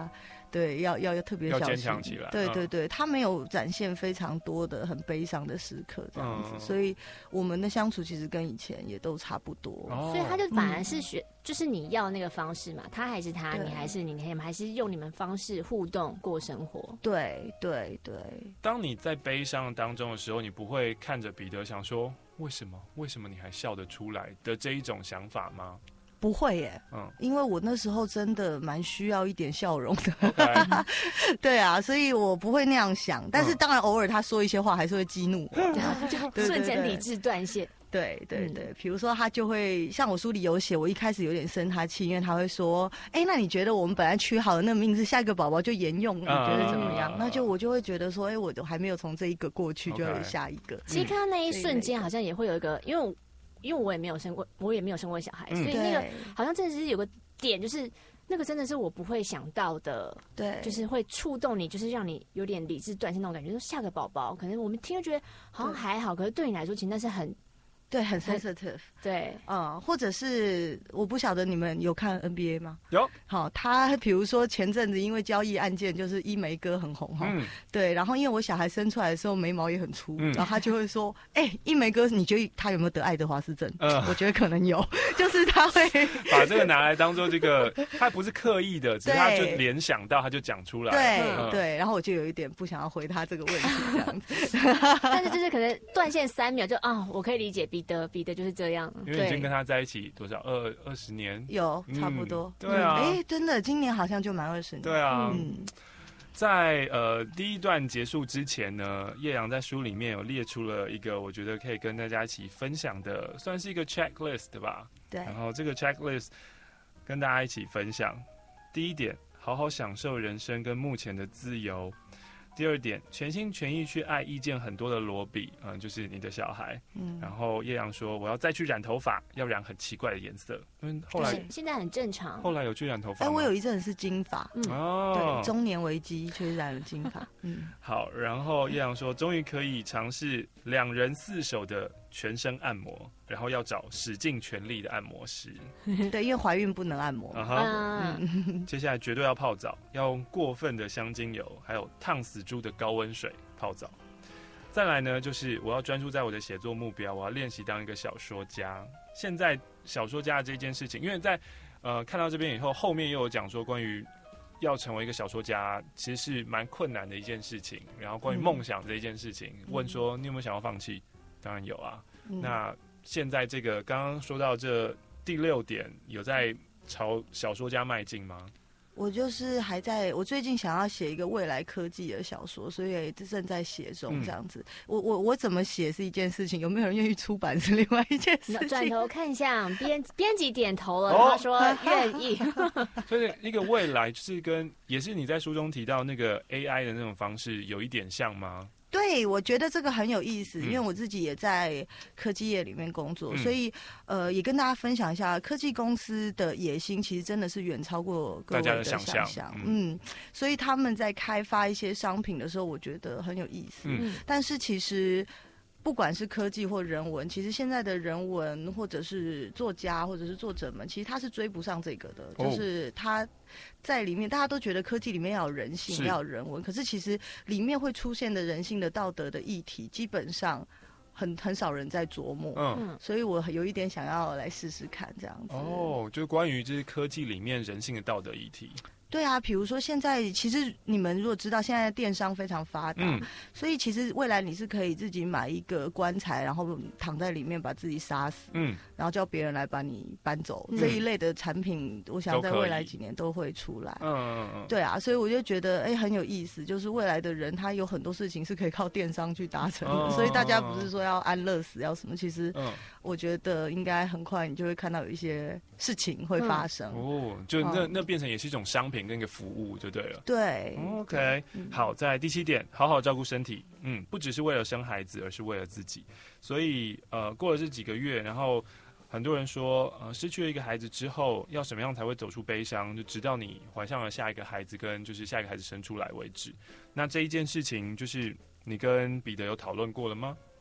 对，要要要特别小心， 要坚强起来。 对对对，他没有展现非常多的很悲伤的时刻这样子，嗯、所以我们的相处其实跟以前也都差不多。 哦、所以他就反而是学，嗯、就是你要那个方式嘛，他还是他，你还是你，你们还是用你们方式互动过生活。 对对对。 当你在悲伤当中的时候，你不会看着彼得想说为什么为什么你还笑得出来的这一种想法吗？ 不会耶，嗯，因为我那时候真的蛮需要一点笑容的， okay. 对啊，所以我不会那样想。但是当然，偶尔他说一些话还是会激怒我， 嗯、就瞬间理智断线。 对对对，比如说他就会像我书里有写，我一开始有点生他气，因为他会说：“哎、欸，那你觉得我们本来取好的那个名字，下一个宝宝就沿用，你觉得怎么样？” uh, 那就我就会觉得说：“哎、欸，我都还没有从这一个过去，就有下一个。” Okay. 其实看到那一瞬间，好像也会有一个，因为我。因为我也没有生过，我也没有生过小孩，嗯、所以那个好像真的是有个点，就是那个真的是我不会想到的， 对， 就是会触动你，就是让你有点理智断线那种感觉。说下个宝宝，可能我们听就觉得好像还好，可是对你来说，其实那是很。 对，很 sensitive。 对， 嗯，或者是我不晓得你们有看 N B A 吗？ 有。 好，他比如说前阵子因为交易案件，就是一梅哥很红哈。嗯。对，然后因为我小孩生出来的时候眉毛也很粗，嗯、然后他就会说：“哎、欸，一梅哥，你觉得他有没有得爱德华斯症？”嗯、我觉得可能有，就是他会把这个拿来当做这个，他不是刻意的，只是他就联想到，他就讲出来。 对、嗯、对，然后我就有一点不想要回他这个问题这样子。 但是就是可能断线三秒就啊，我可以理解。彼得，彼得就是这样， 因为已经跟他在一起多少二二十年， 有差不多。 嗯、对啊， 哎、嗯，真的，今年好像就满二十年。 对啊，嗯，在呃第一段结束之前呢，叶阳在书里面有列出了一个我觉得可以跟大家一起分享的，算是一个 checklist 吧。 对。 然后这个 checklist 跟大家一起分享。第一点，好好享受人生跟目前的自由。第二点，全心全意去爱意见很多的罗比，嗯，就是你的小孩。嗯，然后叶阳说，我要再去染头发，要染很奇怪的颜色。嗯，后来现在很正常。 后来有去染头发吗？ 哎、欸，我有一阵是金发，嗯， 哦， 对，中年危机去染了金发。嗯， 好，然后叶阳说，终于可以尝试两人四手的全身按摩，然后要找使尽全力的按摩师。 对，因为怀孕不能按摩。 啊、嗯，接下来绝对要泡澡，要用过分的香精油，还有烫死猪的高温水泡澡。再来呢，就是我要专注在我的写作目标，我要练习当一个小说家。现在小说家的这件事情，因为在呃看到这边以后，后面又有讲说关于要成为一个小说家，其实是蛮困难的一件事情。然后关于梦想这一件事情，嗯、问说你有没有想要放弃？当然有啊。嗯、那现在这个刚刚说到这第六点，有在朝小说家迈进吗？ 我就是还在，我最近想要写一个未来科技的小说，所以也正在写中这样子。嗯、我我我怎么写是一件事情，有没有人愿意出版是另外一件事情。 转头看向编编辑点头了，他说愿意。 所以一个未来就是跟也是你在书中提到那个 A I 的那种方式有一点像吗？ 对，我觉得这个很有意思，因为我自己也在科技业里面工作，嗯、所以呃，也跟大家分享一下，科技公司的野心其实真的是远超过各位的想象。 想嗯, 嗯，所以他们在开发一些商品的时候，我觉得很有意思。嗯，但是其实不管是科技或人文，其实现在的人文或者是作家或者是作者们，其实他是追不上这个的，哦、就是他。在里面，大家都觉得科技里面要有人性，要有人文，可是其实里面会出现的人性的道德的议题，基本上很很少人在琢磨。嗯，所以我有一点想要来试试看这样子。 哦，就是关于就是科技里面人性的道德议题。 对啊，比如说现在，其实你们如果知道，现在电商非常发达，嗯、所以其实未来你是可以自己买一个棺材，然后躺在里面把自己杀死，嗯，然后叫别人来把你搬走，嗯、这一类的产品，我想在未来几年都会出来。嗯嗯嗯，对啊，所以我就觉得哎、欸、很有意思，就是未来的人他有很多事情是可以靠电商去达成的，嗯、所以大家不是说要安乐死要什么，其实我觉得应该很快你就会看到有一些事情会发生。 嗯、哦，就那、嗯、那变成也是一种商品。跟一个服务就对了。 对 ，OK，、嗯、好，在第七点，好好照顾身体。嗯，不只是为了生孩子，而是为了自己。所以，呃，过了这几个月，然后很多人说，呃，失去了一个孩子之后，要什么样才会走出悲伤？就直到你怀上了下一个孩子，跟就是下一个孩子生出来为止。那这一件事情，就是你跟彼得有讨论过了吗？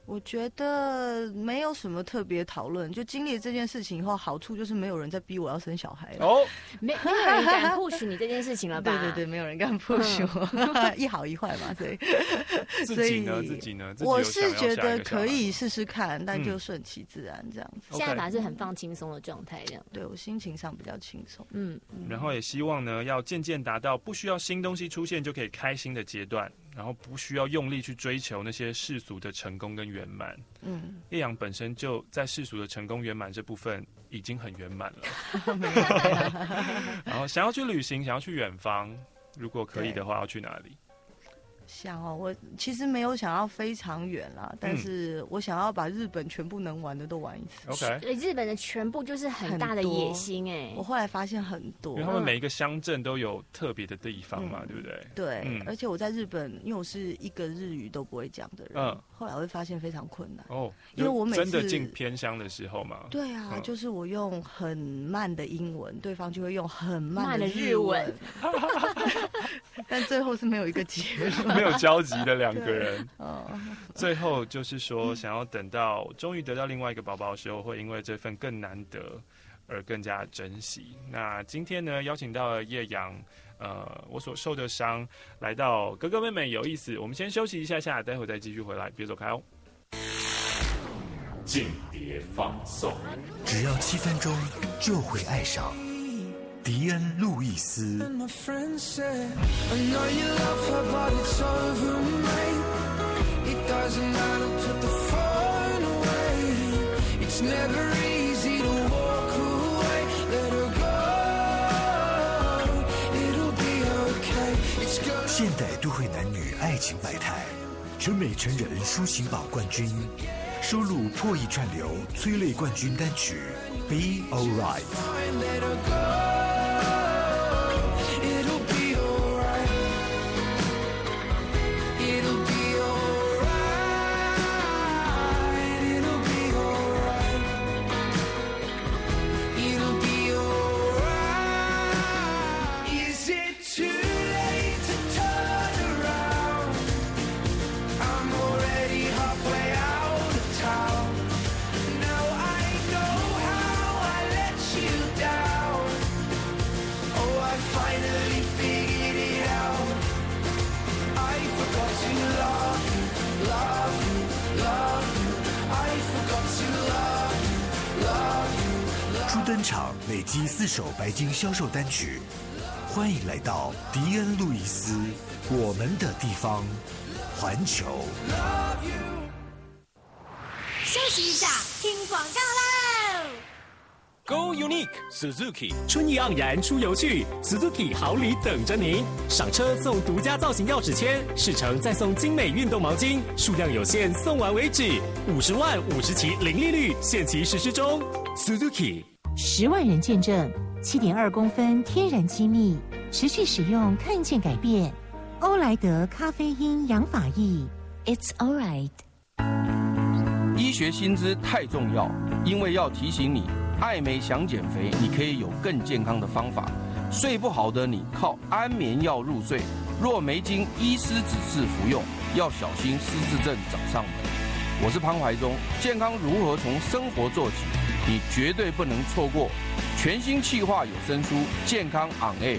我觉得没有什么特别讨论，就经历这件事情以后，好处就是没有人在逼我要生小孩了。 哦， 没没有人敢 push 你这件事情了吧？ 对对对，没有人敢 push 我，一好一坏嘛，所以自己呢，自己呢， 我是觉得可以试试看，但就顺其自然这样子。 现在反而是很放轻松的状态，这样。 对我心情上比较轻松， 嗯， 然后也希望呢，要渐渐达到不需要新东西出现就可以开心的阶段。然后不需要用力去追求那些世俗的成功跟圆满。嗯，叶阳本身就在世俗的成功圆满这部分已经很圆满了。然后想要去旅行，想要去远方，如果可以的话，要去哪里？ 想哦，我其实没有想要非常远啦，但是我想要把日本全部能玩的都玩一次。 OK， 日本的全部就是很大的野心哎、欸。 我后来发现很多， 因为他们每一个乡镇都有特别的地方嘛，嗯、对不对？ 对、嗯，而且我在日本，因为我是一个日语都不会讲的人，嗯，后来我会发现非常困难哦，因为我每次真的进偏乡的时候嘛， 对啊、嗯，就是我用很慢的英文，对方就会用很慢的日文，但最后是没有一个结论。 没有交集的两个人，哦，最后就是说，想要等到终于得到另外一个宝宝的时候，会因为这份更难得而更加珍惜。那今天呢，邀请到了叶阳，呃，我所受的伤，来到哥哥妹妹有意思。我们先休息一下下，待会再继续回来，别走开哦。 间谍放送， 只要七分钟就会爱上。迪恩·路易斯。现代都会男女爱情百态，全美成人抒情榜冠军，收录破亿串流催泪冠军单曲《Be Alright》。登场累积四首白金销售单曲，欢迎来到迪恩·路易斯，我们的地方，环球。 休息一下，听广告喽。 Go Unique Suzuki， 春意盎然出游去 ，Suzuki 好礼等着您！上车送独家造型钥匙签，试乘再送精美运动毛巾，数量有限，送完为止。五十万五十期零利率，限期实施中。Suzuki。 十万人见证，七点二公分天然机密，持续使用看见改变。欧莱德咖啡因养发液 ，It's alright。 医学新知太重要，因为要提醒你，爱美想减肥，你可以有更健康的方法。睡不好的你靠安眠药入睡，若没经医师指示服用，要小心失智症找上门。我是潘怀忠，健康如何从生活做起？你绝对不能错过全新企划有声书《健康 on air》。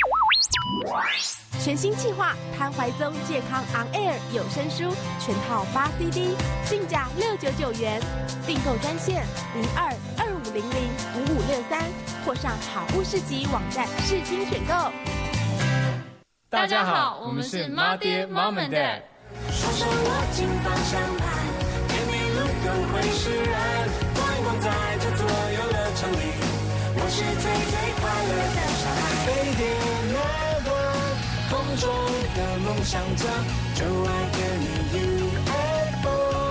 全新企划潘怀宗健康 on air 有声书全套八 C D， 定价六九九元，订购专线零二二五零零五五六三，或上好物市集网站视听选购。 大家好，我们是妈爹 Mom and Dad。 双手握紧方向盘，甜蜜路更会释然。光在这座游乐场里，我是最最快乐的小孩。飞碟 Network， 空中的梦想家，就爱给你 U F O。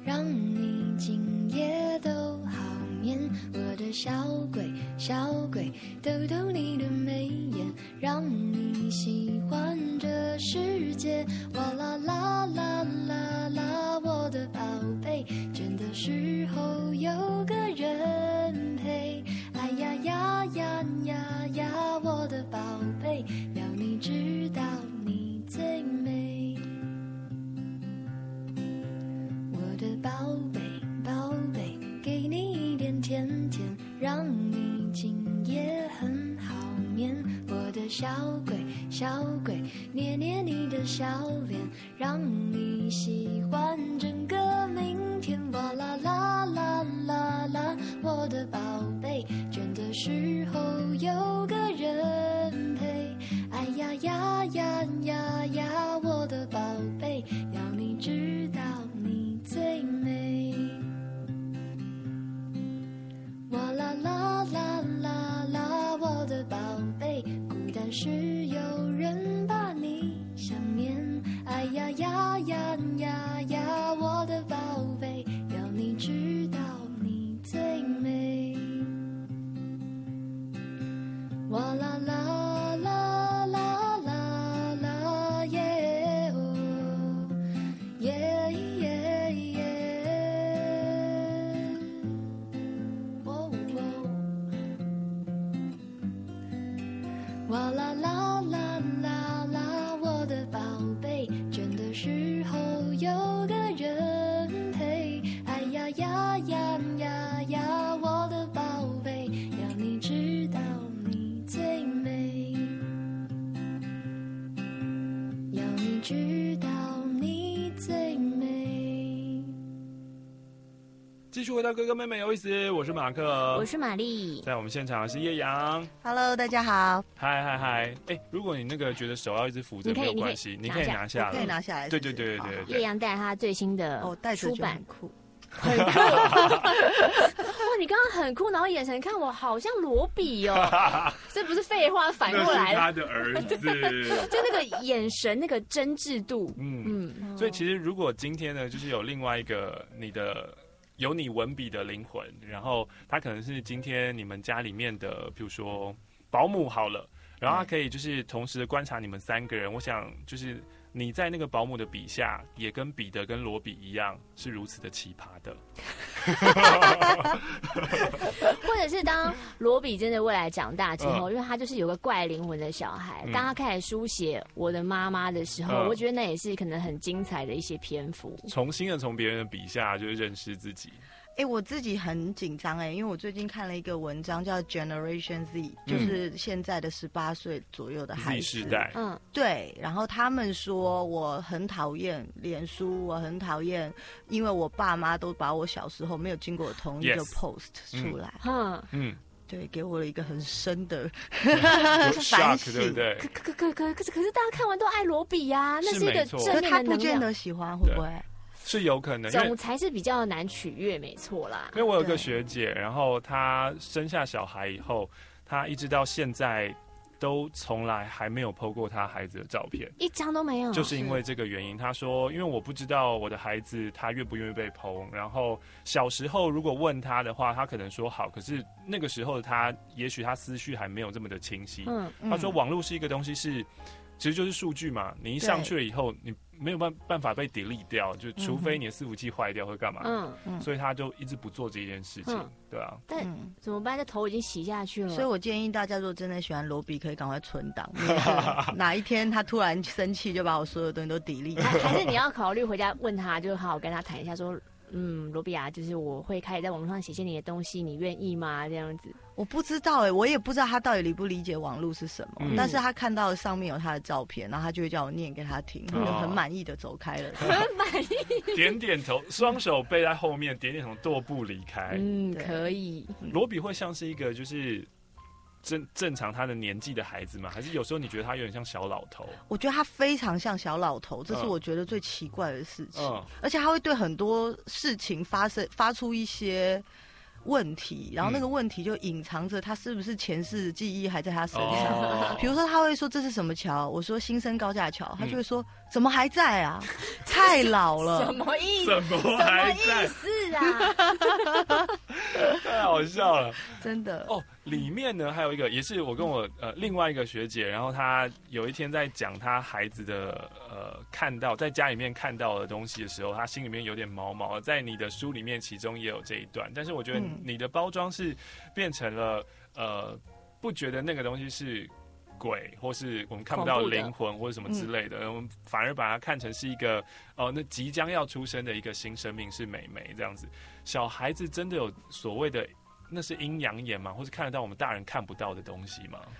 小鬼，小鬼， 小鬼，小鬼，捏捏你的小脸，让你喜欢整个明天。哇啦啦啦啦啦，我的宝贝，倦的时候有个人陪。哎呀呀呀呀呀，我的宝贝，要你知道你最美。哇啦啦啦啦啦，我的宝贝，孤单时有人把你想念。哎呀呀呀呀呀，我的宝贝，要你知道你最美。哇啦啦啦啦啦啦耶哦耶耶耶，哦哦，哇啦啦啦啦啦，我的宝贝，倦的时候有个人陪。哎呀呀呀呀呀，我的宝贝，要你知道你最美，要你知道你最美。 继续回到哥哥妹妹有意思，我是马克， 我是玛丽， 在我们现场的是叶阳。 Hello， 大家好。 嗨嗨嗨！哎，如果你那个觉得手要一直扶着没有关系，你可以拿下来， 可以拿下来。 对对对对对。 叶阳带他最新的哦，带出版酷。 很酷哇！你刚刚很酷，然后眼神看我好像罗比哦，这不是废话，反过来了。 他的儿子， 就那个眼神，那个真挚度， 嗯嗯。所以其实如果今天呢，就是有另外一个你的有你文笔的灵魂，然后他可能是今天你们家里面的，比如说保姆好了，然后他可以就是同时的观察你们三个人，我想就是。你在那个保姆的笔下，也跟彼得跟罗比一样，是如此的奇葩的。 或者是当罗比真的未来长大之后，嗯、因为他就是有个怪灵魂的小孩，嗯、当他开始书写我的妈妈的时候，嗯、我觉得那也是可能很精彩的一些篇幅。 重新的从别人的笔下，就是认识自己。 哎、欸，我自己很紧张哎，因为我最近看了一个文章叫 Generation Z，、嗯、就是现在的十八岁左右的孩子 Z 世代， 嗯，对。然后他们说我很讨厌脸书，我很讨厌，因为我爸妈都把我小时候没有经过同一个 post 出来， 嗯嗯。对，给我了一个很深的反省，对不对？ 可可可可可是可是大家看完都爱罗比呀、啊，那是一个正面的能量。 他不见得喜欢，会不会？ 是有可能， 总裁是比较难取悦，没错啦。 因为我有个学姐，然后她生下小孩以后，她一直到现在都从来还没有 po 过她孩子的照片， 一张都没有。 就是因为这个原因，她说，因为我不知道我的孩子他愿不愿意被 po， 然后小时候如果问他的话，他可能说好，可是那个时候他也许他思绪还没有这么的清晰。嗯，他说网络是一个东西是。其实就是数据嘛，你一上去了以后，你没有办办法被 delete 掉，就除非你的伺服器坏掉会干嘛？嗯嗯，所以他就一直不做这件事情，嗯、对啊。 但、嗯、怎么办？这头已经洗下去了。 所以我建议大家，如果真的喜欢罗比，可以赶快存档。哪一天他突然生气，就把我所有东西都 delete。 还是你要考虑回家问他，就好好跟他谈一下说。嗯，罗比亚，就是我会开始在网络上写些你的东西，你愿意吗？这样子， 我不知道哎、欸，我也不知道他到底理不理解网络是什么。嗯、但是他看到上面有他的照片，然后他就会叫我念给他听，他就很满意的走开了， 很满意， 点点头，双手背在后面，点点头，踱步离开。 嗯，可以。 罗比会像是一个就是。正正常他的年纪的孩子吗？还是有时候你觉得他有点像小老头？ 我觉得他非常像小老头，这是我觉得最奇怪的事情。嗯、而且他会对很多事情发生发出一些问题，然后那个问题就隐藏着他是不是前世记忆还在他身上。比、哦、如说他会说这是什么桥，我说新生高架桥，他就会说、嗯、怎么还在啊？太老了， 什么意思？ 怎么还在？ 什么意思啊？ 太好笑了， 真的哦。里面呢还有一个，也是我跟我呃另外一个学姐，然后她有一天在讲她孩子的呃看到在家里面看到的东西的时候，她心里面有点毛毛。在你的书里面，其中也有这一段，但是我觉得你的包装是变成了呃不觉得那个东西是鬼，或是我们看不到灵魂或者什么之类的，嗯、我们反而把它看成是一个哦、呃，那即将要出生的一个新生命，是美眉这样子。小孩子真的有所谓的。那是阴阳眼吗？或是看得到我们大人看不到的东西吗？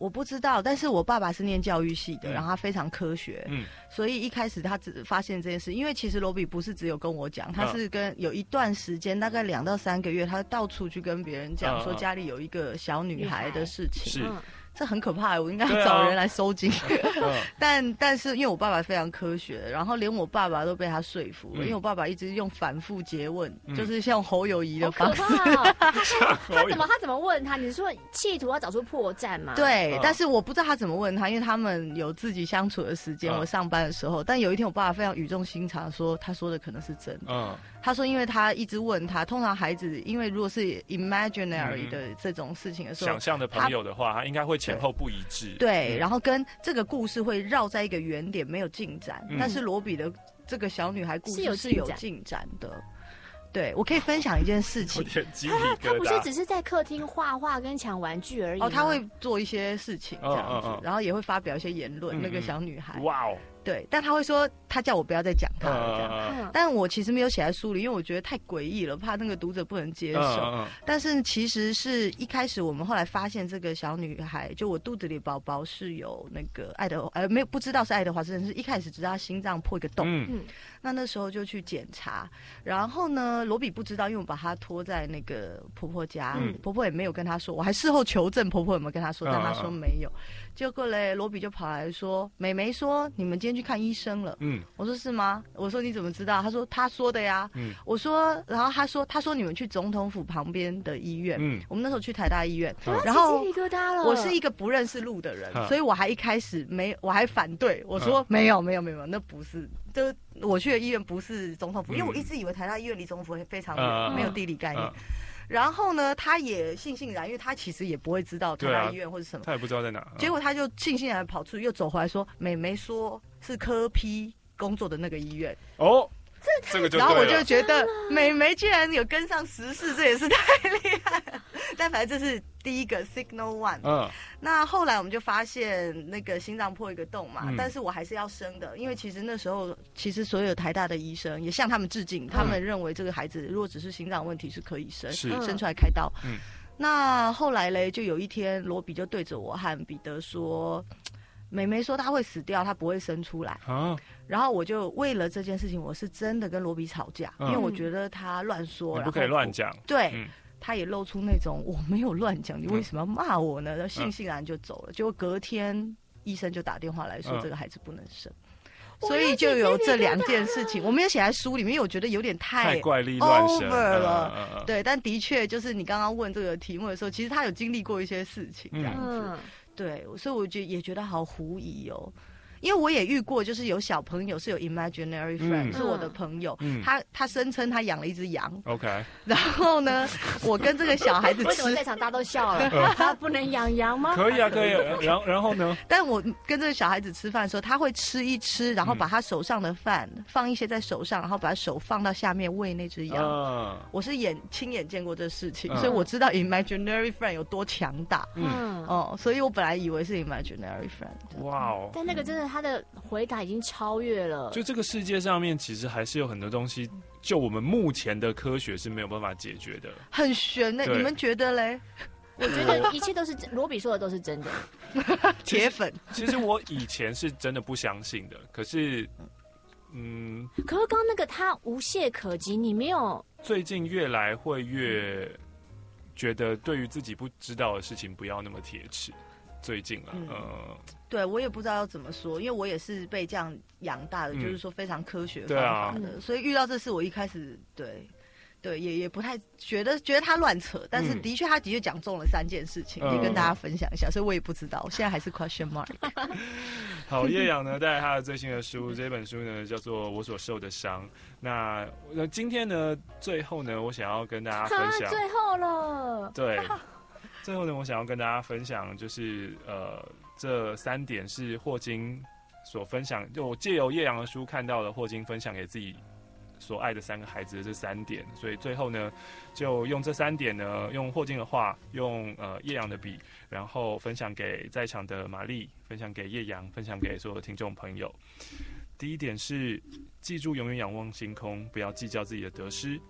我不知道，但是我爸爸是念教育系的， 嗯、 然后他非常科学， 嗯， 所以一开始他只发现这件事，因为其实罗比不是只有跟我讲，他是跟有一段时间，大概两到三个月，他到处去跟别人讲说家里有一个小女孩的事情， 是。 这很可怕，我应该要找人来收紧。啊、但但是因为我爸爸非常科学，然后连我爸爸都被他说服了，嗯、因为我爸爸一直用反复诘问，嗯、就是像侯友宜的方式。 哦、他, 他怎么他怎么问他？你是说企图要找出破绽吗？ 对，嗯、但是我不知道他怎么问他，因为他们有自己相处的时间。嗯、我上班的时候，但有一天我爸爸非常语重心长说，他说的可能是真的。嗯、他说，因为他一直问他，通常孩子因为如果是 imaginary 的这种事情的时候， 想象的朋友的话，他应该会前后不一致。 对，嗯、然后跟这个故事会绕在一个原点，没有进展。嗯、但是罗比的这个小女孩故事是有进展的。对，我可以分享一件事情。 他他不是只是在客厅画画跟抢玩具而已。 哦，他会做一些事情这样子，哦哦哦然后也会发表一些言论。嗯、那个小女孩， 哇哦。 对，但他会说，他叫我不要再讲他了这样。嗯、但我其实没有写在书里，因为我觉得太诡异了，怕那个读者不能接受。嗯嗯、但是其实是一开始我们后来发现，这个小女孩，就我肚子里宝宝是有那个爱德呃没有不知道是爱德华森，是一开始知道她心脏破一个洞。嗯，那那时候就去检查，然后呢，罗比不知道，因为我把她拖在那个婆婆家，嗯、婆婆也没有跟她说，我还事后求证婆婆有没有跟她说，但她说没有。结果嘞，罗比就跑来说，美眉说你们今天去看医生了。嗯，我说是吗？我说你怎么知道？他说他说的呀。嗯，我说，然后他说他说你们去总统府旁边的医院。嗯，我们那时候去台大医院。 嗯、 然后鸡皮疙瘩了。 我是一个不认识路的人，所以我还一开始没我还反对，我说、嗯、没有没有没有，那不是，就我去的医院不是总统府，嗯、因为我一直以为台大医院离总统府非常远，嗯、没有地理概念。嗯嗯然后呢，他也悻悻然，因为他其实也不会知道台大医院或者什么， 他也不知道在哪。 嗯、结果他就悻悻然跑出去，又走回来说：“美眉说是柯 P 工作的那个医院。” 哦，这个就对了。 然后我就觉得美眉居然有跟上时事，这也是太厉害了。但反正这是第一个 Signal One。嗯。那后来我们就发现那个心脏破一个洞嘛，嗯、但是我还是要生的，因为其实那时候其实所有台大的医生也向他们致敬，嗯、他们认为这个孩子如果只是心脏问题是可以生，生出来开刀。嗯。那后来嘞，就有一天罗比就对着我和彼得说。美眉说她会死掉，她不会生出来。啊、然后我就为了这件事情，我是真的跟罗比吵架，嗯、因为我觉得他乱说， 你不可以乱讲。 对，嗯、他也露出那种我没有乱讲，你为什么要骂我呢？然后悻悻然就走了。结果隔天医生就打电话来说，这个孩子不能生。嗯、所以就有这两件事情，我没有写在书里面，因为我觉得有点太怪力乱神 over 了。嗯嗯、对，但的确就是你刚刚问这个题目的时候，其实他有经历过一些事情，这样子。嗯对，所以我觉得也觉得好狐疑哦，因为我也遇过，就是有小朋友是有 imaginary friend，、嗯、是我的朋友，嗯、他他声称他养了一只羊 ，OK， 然后呢，我跟这个小孩子吃， 为什么在场大家都笑了？他不能养羊吗？ 可以啊，可以。然后然后呢？ 但我跟这个小孩子吃饭的时候，他会吃一吃，然后把他手上的饭放一些在手上，然后把手放到下面喂那只羊。嗯、我是眼亲眼见过这事情，嗯、所以我知道 imaginary friend 有多强大。嗯，哦，所以我本来以为是 imaginary friend。 哇哦！ 但那个真的，他的回答已经超越了。 就这个世界上面，其实还是有很多东西，就我们目前的科学是没有办法解决的。 很悬呢、欸，你们觉得嘞？ 我觉得一切都是罗比说的都是真的。 铁粉。 其实我以前是真的不相信的，可是，嗯。 可是刚刚那个他无懈可击，你没有。 最近越来会越觉得，对于自己不知道的事情，不要那么铁齿。最近啊，嗯，呃、 对我也不知道要怎么说，因为我也是被这样养大的，嗯、就是说非常科学方法的，啊、所以遇到这事，我一开始对。对，也也不太觉得觉得他乱扯，但是的确他的确讲中了三件事情，嗯、也跟大家分享一下，所以我也不知道，现在还是 question mark。 好，叶阳呢带来他的最新的书，这本书呢叫做《我所受的伤》。那那今天呢，最后呢，我想要跟大家分享， 最后了， 对，最后呢，我想要跟大家分享就是呃，这三点是霍金所分享，就我借由叶阳的书看到了霍金分享给自己所爱的三个孩子的这三点，所以最后呢，就用这三点呢，用霍金的话，用呃叶阳的笔，然后分享给在场的玛丽，分享给叶阳，分享给所有的听众朋友。第一点是记住永远仰望星空，不要计较自己的得失。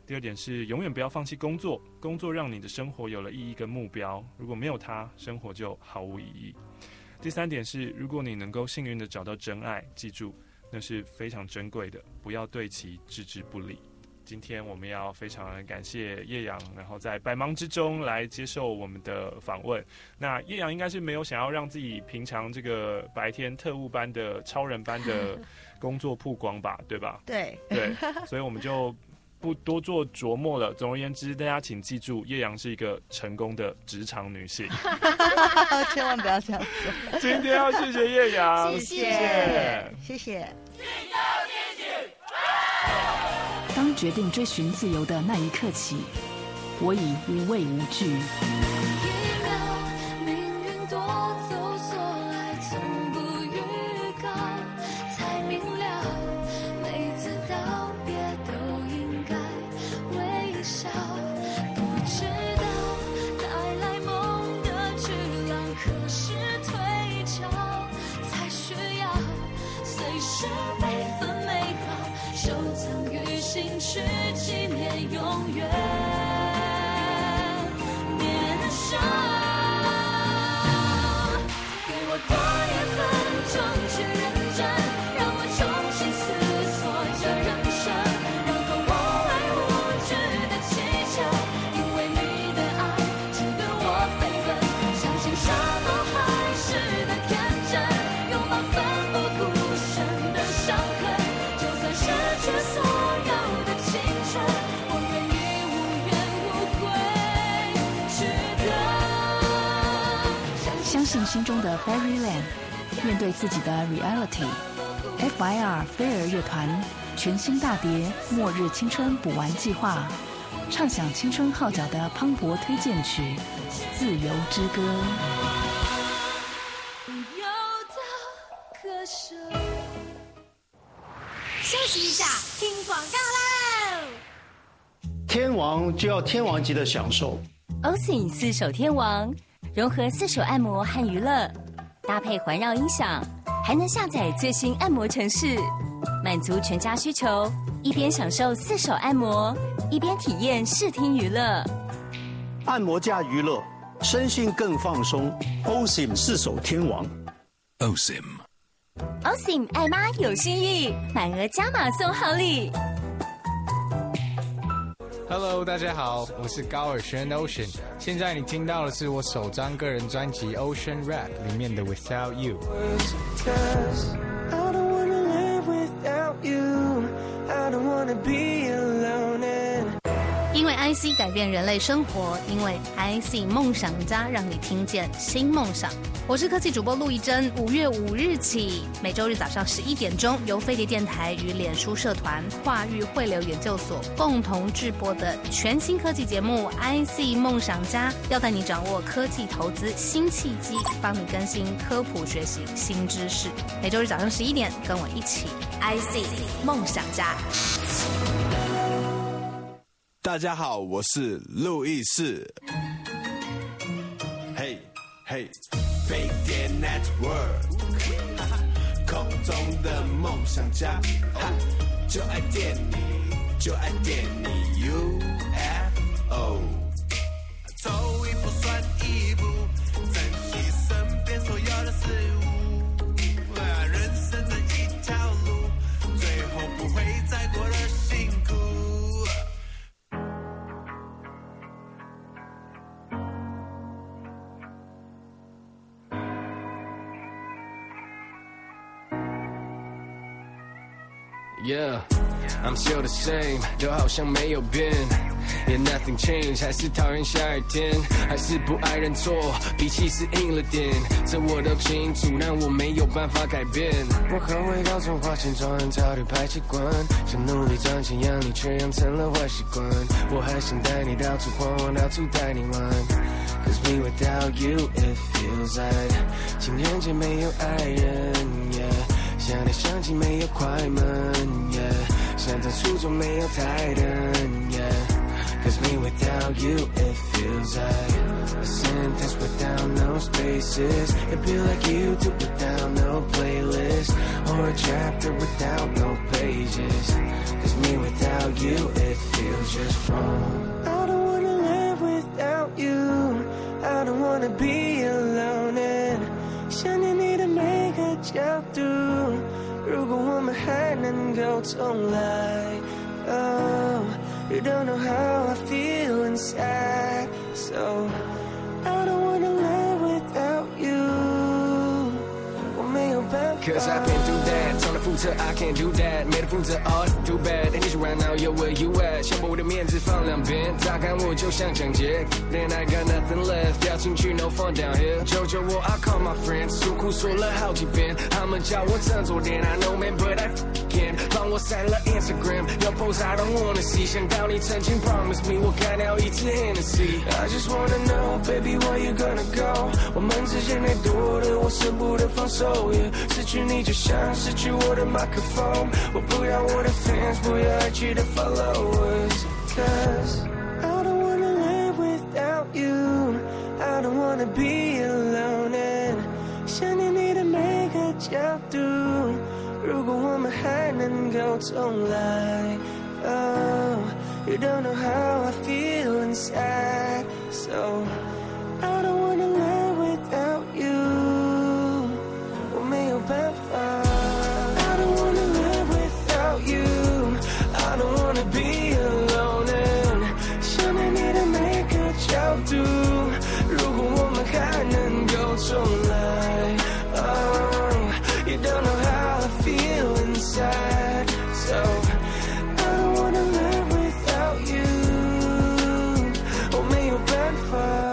第二点是永远不要放弃工作，工作让你的生活有了意义跟目标，如果没有它，生活就毫无意义。第三点是，如果你能够幸运的找到真爱，记住那是非常珍贵的，不要对其置之不理。今天我们要非常感谢叶阳，然后在百忙之中来接受我们的访问。那叶阳应该是没有想要让自己平常这个白天特务般的超人般的工作曝光吧，对吧？ 对对，所以我们就不多做琢磨了。总而言之，大家请记住，叶阳是一个成功的职场女性。 千万不要这样说。 今天要谢谢叶阳， 谢谢谢谢。 当决定追寻自由的那一刻起，我已无畏无惧。 一秒，命运夺走所爱，从不预告，才明了，每次道别都应该微笑。不知道带来梦的巨浪何时退潮，才需要随时每分每秒收藏于心去纪念永远年少。给我多一分钟去认真，让我重新思索这人生，然后我来无惧的祈求，因为你的爱值得我飞奔，相信沙漠海誓的天真，拥抱奋不顾身的伤痕，就算失去所有的青春，我愿意无怨无悔值得。 相信心中的 Fairyland， 面对自己的 Reality。F I R 飞儿乐团全新大碟《末日青春补完计划》，唱响青春号角的磅礴推荐曲《自由之歌》。 有的可舍。 休息一下，听广告喽。 天王就要天王级的享受。 O S I M 四手天王融合四手按摩和娱乐，搭配环绕音响，还能下载最新按摩程式，满足全家需求，一边享受四手按摩，一边体验视听娱乐。 按摩加娱乐，身心更放松。O S I M 四手天王 O S I M O S I M 爱妈有心意，满额加码送好礼。 Hello， 大家好，我是高尔宣 Ocean。现在你听到的是我首张个人专辑《Ocean Rap》里面的《Without You》。 因为 I C 改变人类生活，因为 I C 梦想家让你听见新梦想。我是科技主播陆一珍，五月五日起，每周日早上十一点钟，由飞碟电台与脸书社团化育汇流研究所共同制播的全新科技节目 I C 梦想家，要带你掌握科技投资新契机，帮你更新科普学习新知识。每周日早上十一点，跟我一起 I C 梦想家。 大家好，我是路易士。嘿嘿，飞碟 Network， 空中的梦想家，就爱电你，就爱电你 U F O。走一步算一步，珍惜身边所有的事物。人生这一条路，最后不会再过得辛苦。 Yeah, I'm still the same， 就好像没有变。Yeah, nothing changed， 还是讨厌下雨天，还是不爱认错，脾气是硬了点，这我都清楚，但我没有办法改变。我很会搞从花钱装人草地排气管，想努力赚钱养你，却养成了坏习惯。我还想带你到处晃，我到处带你玩。Cause me without you, it feels like 情人节没有爱人 ，Yeah。想来想去没有快门 ，Yeah， 想在初中没有台灯 ，Yeah，Cause me without you it feels like a sentence without no spaces. It feel like you do without no playlist or a chapter without no pages. Cause me without you it feels feels just wrong. I don't wanna live without you. I don't wanna be alone. And 想念你的每个角度，如果我们还能够重来。Oh, you don't know how I feel inside. So I don't wanna live without you. 我没有办法。 Cause I've been through that， 从来负责 I can't do that， 没得负责 all too bad。And it's right now yo where you at， 想把我的面子放两边，乍看我就像抢劫。Then I got nothing left， 掉进去 no fun down here。求求我 I call my friends， 诉苦说了好几遍，他们叫我振作点 I know man but I can't。帮我删了 Instagram， 有 post I don't wanna see， 想到你曾经 promise me， 我干掉一次 Hennessy。I just wanna know baby where you gonna go， 我们之间太多的我舍不得放手。Yeah， 失去你就像失去我的麦克风，我不要我的 fans， 不要爱去的 followers。 Cause I don't wanna live without you， I don't wanna be alone。 And 想念你的每个角度，如果我们还能够重来。 Oh, you don't know how I feel inside. So I don't wanna live without you， 我没有办法。 I don't wanna live without you， I don't wanna be alone。 And 想念你的每个角度，如果我们还能够重来。 Oh, you don't know how I feel inside. So I don't wanna live without you， 我没有办法。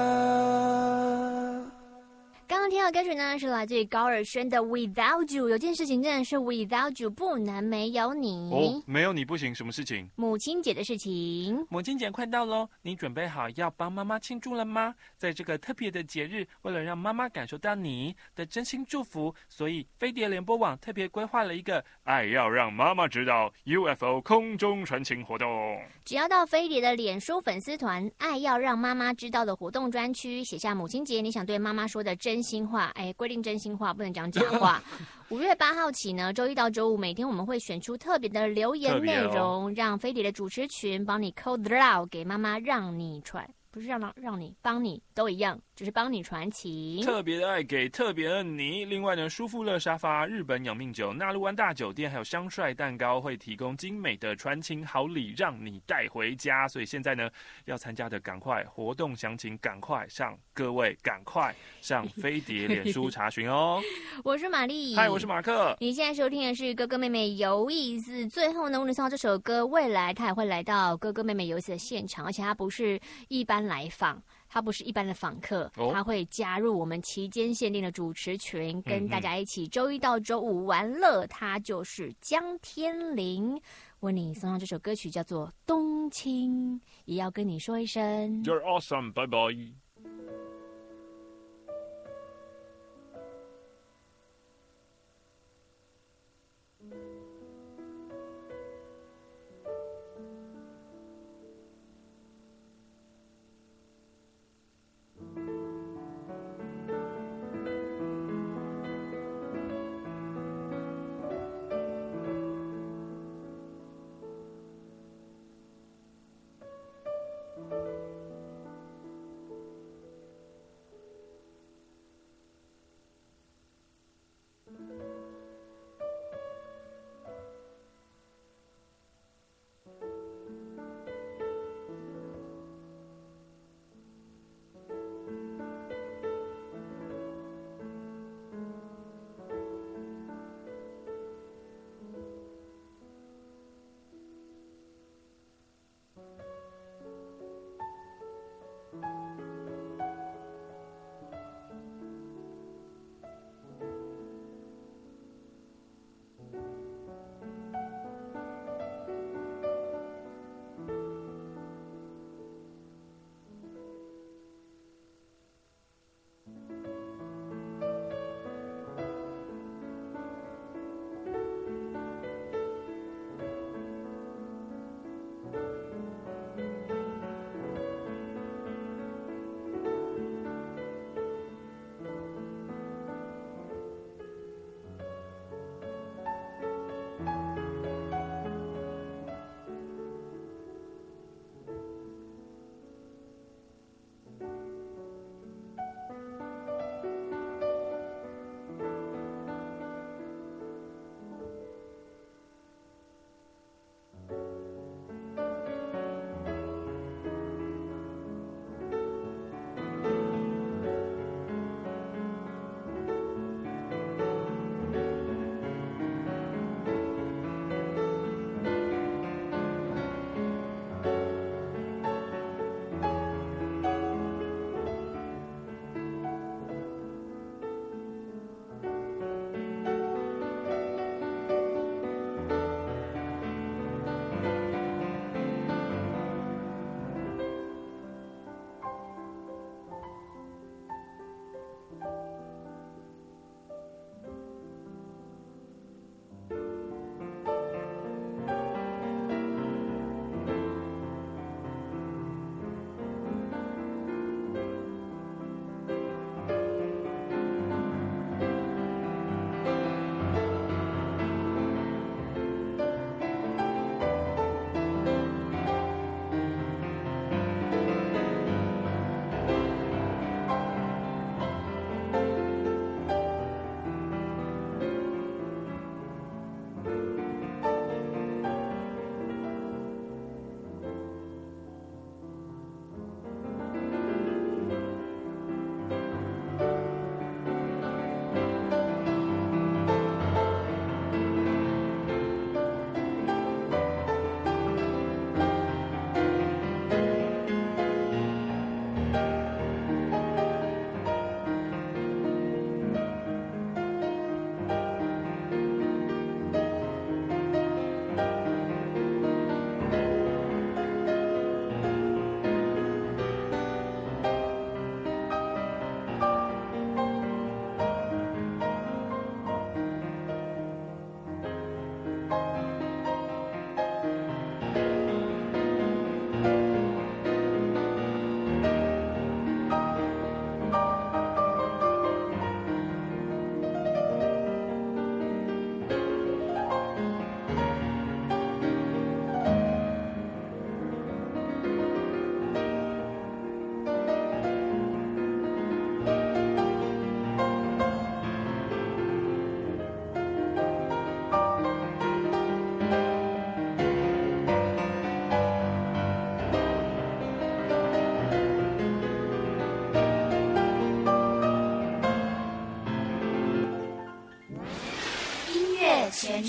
刚刚听到的歌曲呢，是来自于高尔宣的 Without You。有件事情真的是 Without You 不能没有你。 哦，没有你不行，什么事情？ 母亲节的事情。 母亲节快到喽，你准备好要帮妈妈庆祝了吗？在这个特别的节日，为了让妈妈感受到你的真心祝福，所以飞碟联播网特别规划了一个爱要让妈妈知道 U F O 空中传情活动。 只要到飞碟的脸书粉丝团爱要让妈妈知道的活动专区，写下母亲节你想对妈妈说的真心话，哎，规定真心话，不能讲假话。五月八号起呢，周一到周五每天我们会选出特别的留言内容，哦、让飞碟的主持群帮你 code out 给妈妈，让你传。不是让让你帮你都一样，就是帮你传情。 特别的爱给特别的你。另外呢，舒富乐沙发、日本养命酒、纳鲁湾大酒店还有香帅蛋糕会提供精美的传情好礼，让你带回家。所以现在呢，要参加的赶快，活动详情赶快上，各位赶快上飞碟脸书查询哦。 我是玛丽， 嗨，我是马克。 你现在收听的是哥哥妹妹有意思。最后呢，我们唱这首歌，未来他也会来到哥哥妹妹有意思的现场，而且他不是一般来访，他不是一般的访客，哦、他会加入我们期间限定的主持群，跟大家一起周一到周五玩乐。他就是江天林，为你送上这首歌曲叫做《冬青》，也要跟你说一声 You're awesome， 拜拜。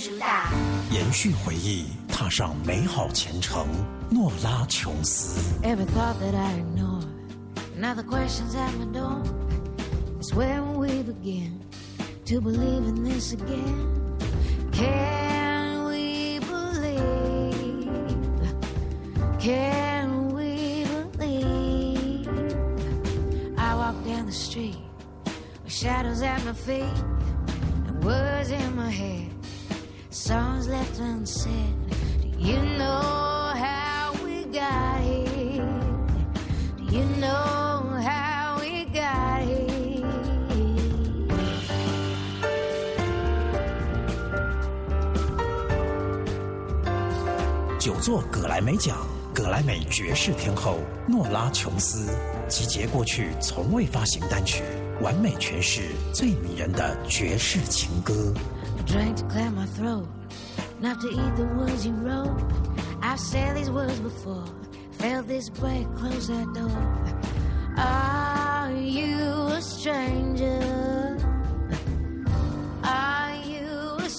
主打。 延续回忆，踏上美好前程。诺拉琼斯。 Every thought that I ignore, now the questions at my door. It's where we begin to believe in this again. Can we believe? Can we believe? I walk down the street with shadows at my feet and words in my head, songs left unsaid. Do you know how we got here? Do you know how we got here? 九座葛莱美奖，葛莱美爵士天后诺拉琼斯集结过去从未发行单曲，完美诠释最迷人的爵士情歌。 I drank to clear my throat, not to eat the words you wrote. I've said these words before, felt this break, close that door. Are you a stranger? Are you a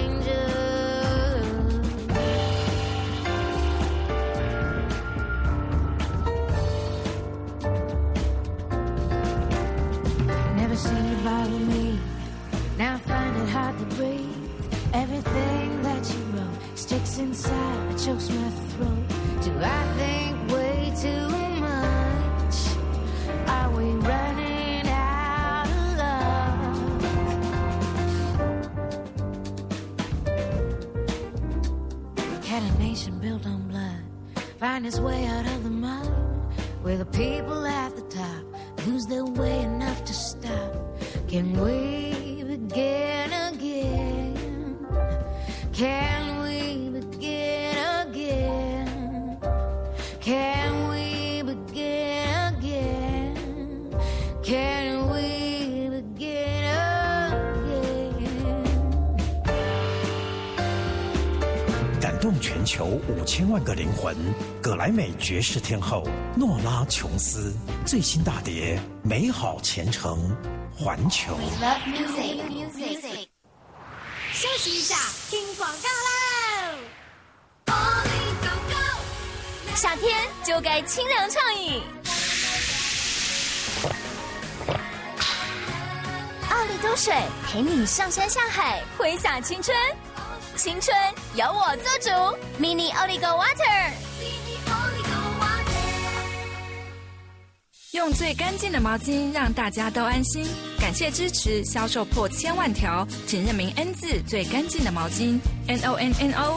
stranger?Never seen you bother me. Now I find it hard to breathe. Everything that you wrote sticks inside, it chokes my throat. Do I think way too much? Are we running out of love? Had a nation built on blood find its way out of the mud, where the people at the top lose their way enough to stop. Can we begin again? Can we begin again? Can we begin again? Can we begin again? 感动全球五千万个灵魂，葛莱美爵士天后诺拉琼斯最新大碟《美好前程》环球。 Love music, music。休息一下，听广告喽。 夏天就该清凉畅饮。奥利多水陪你上山下海，挥洒青春。青春由我做主 ，Mini Oligo Water。 用最干净的毛巾，让大家都安心。感谢支持，销售破千万条，请认明 N 字最干净的毛巾 ，N O N N O。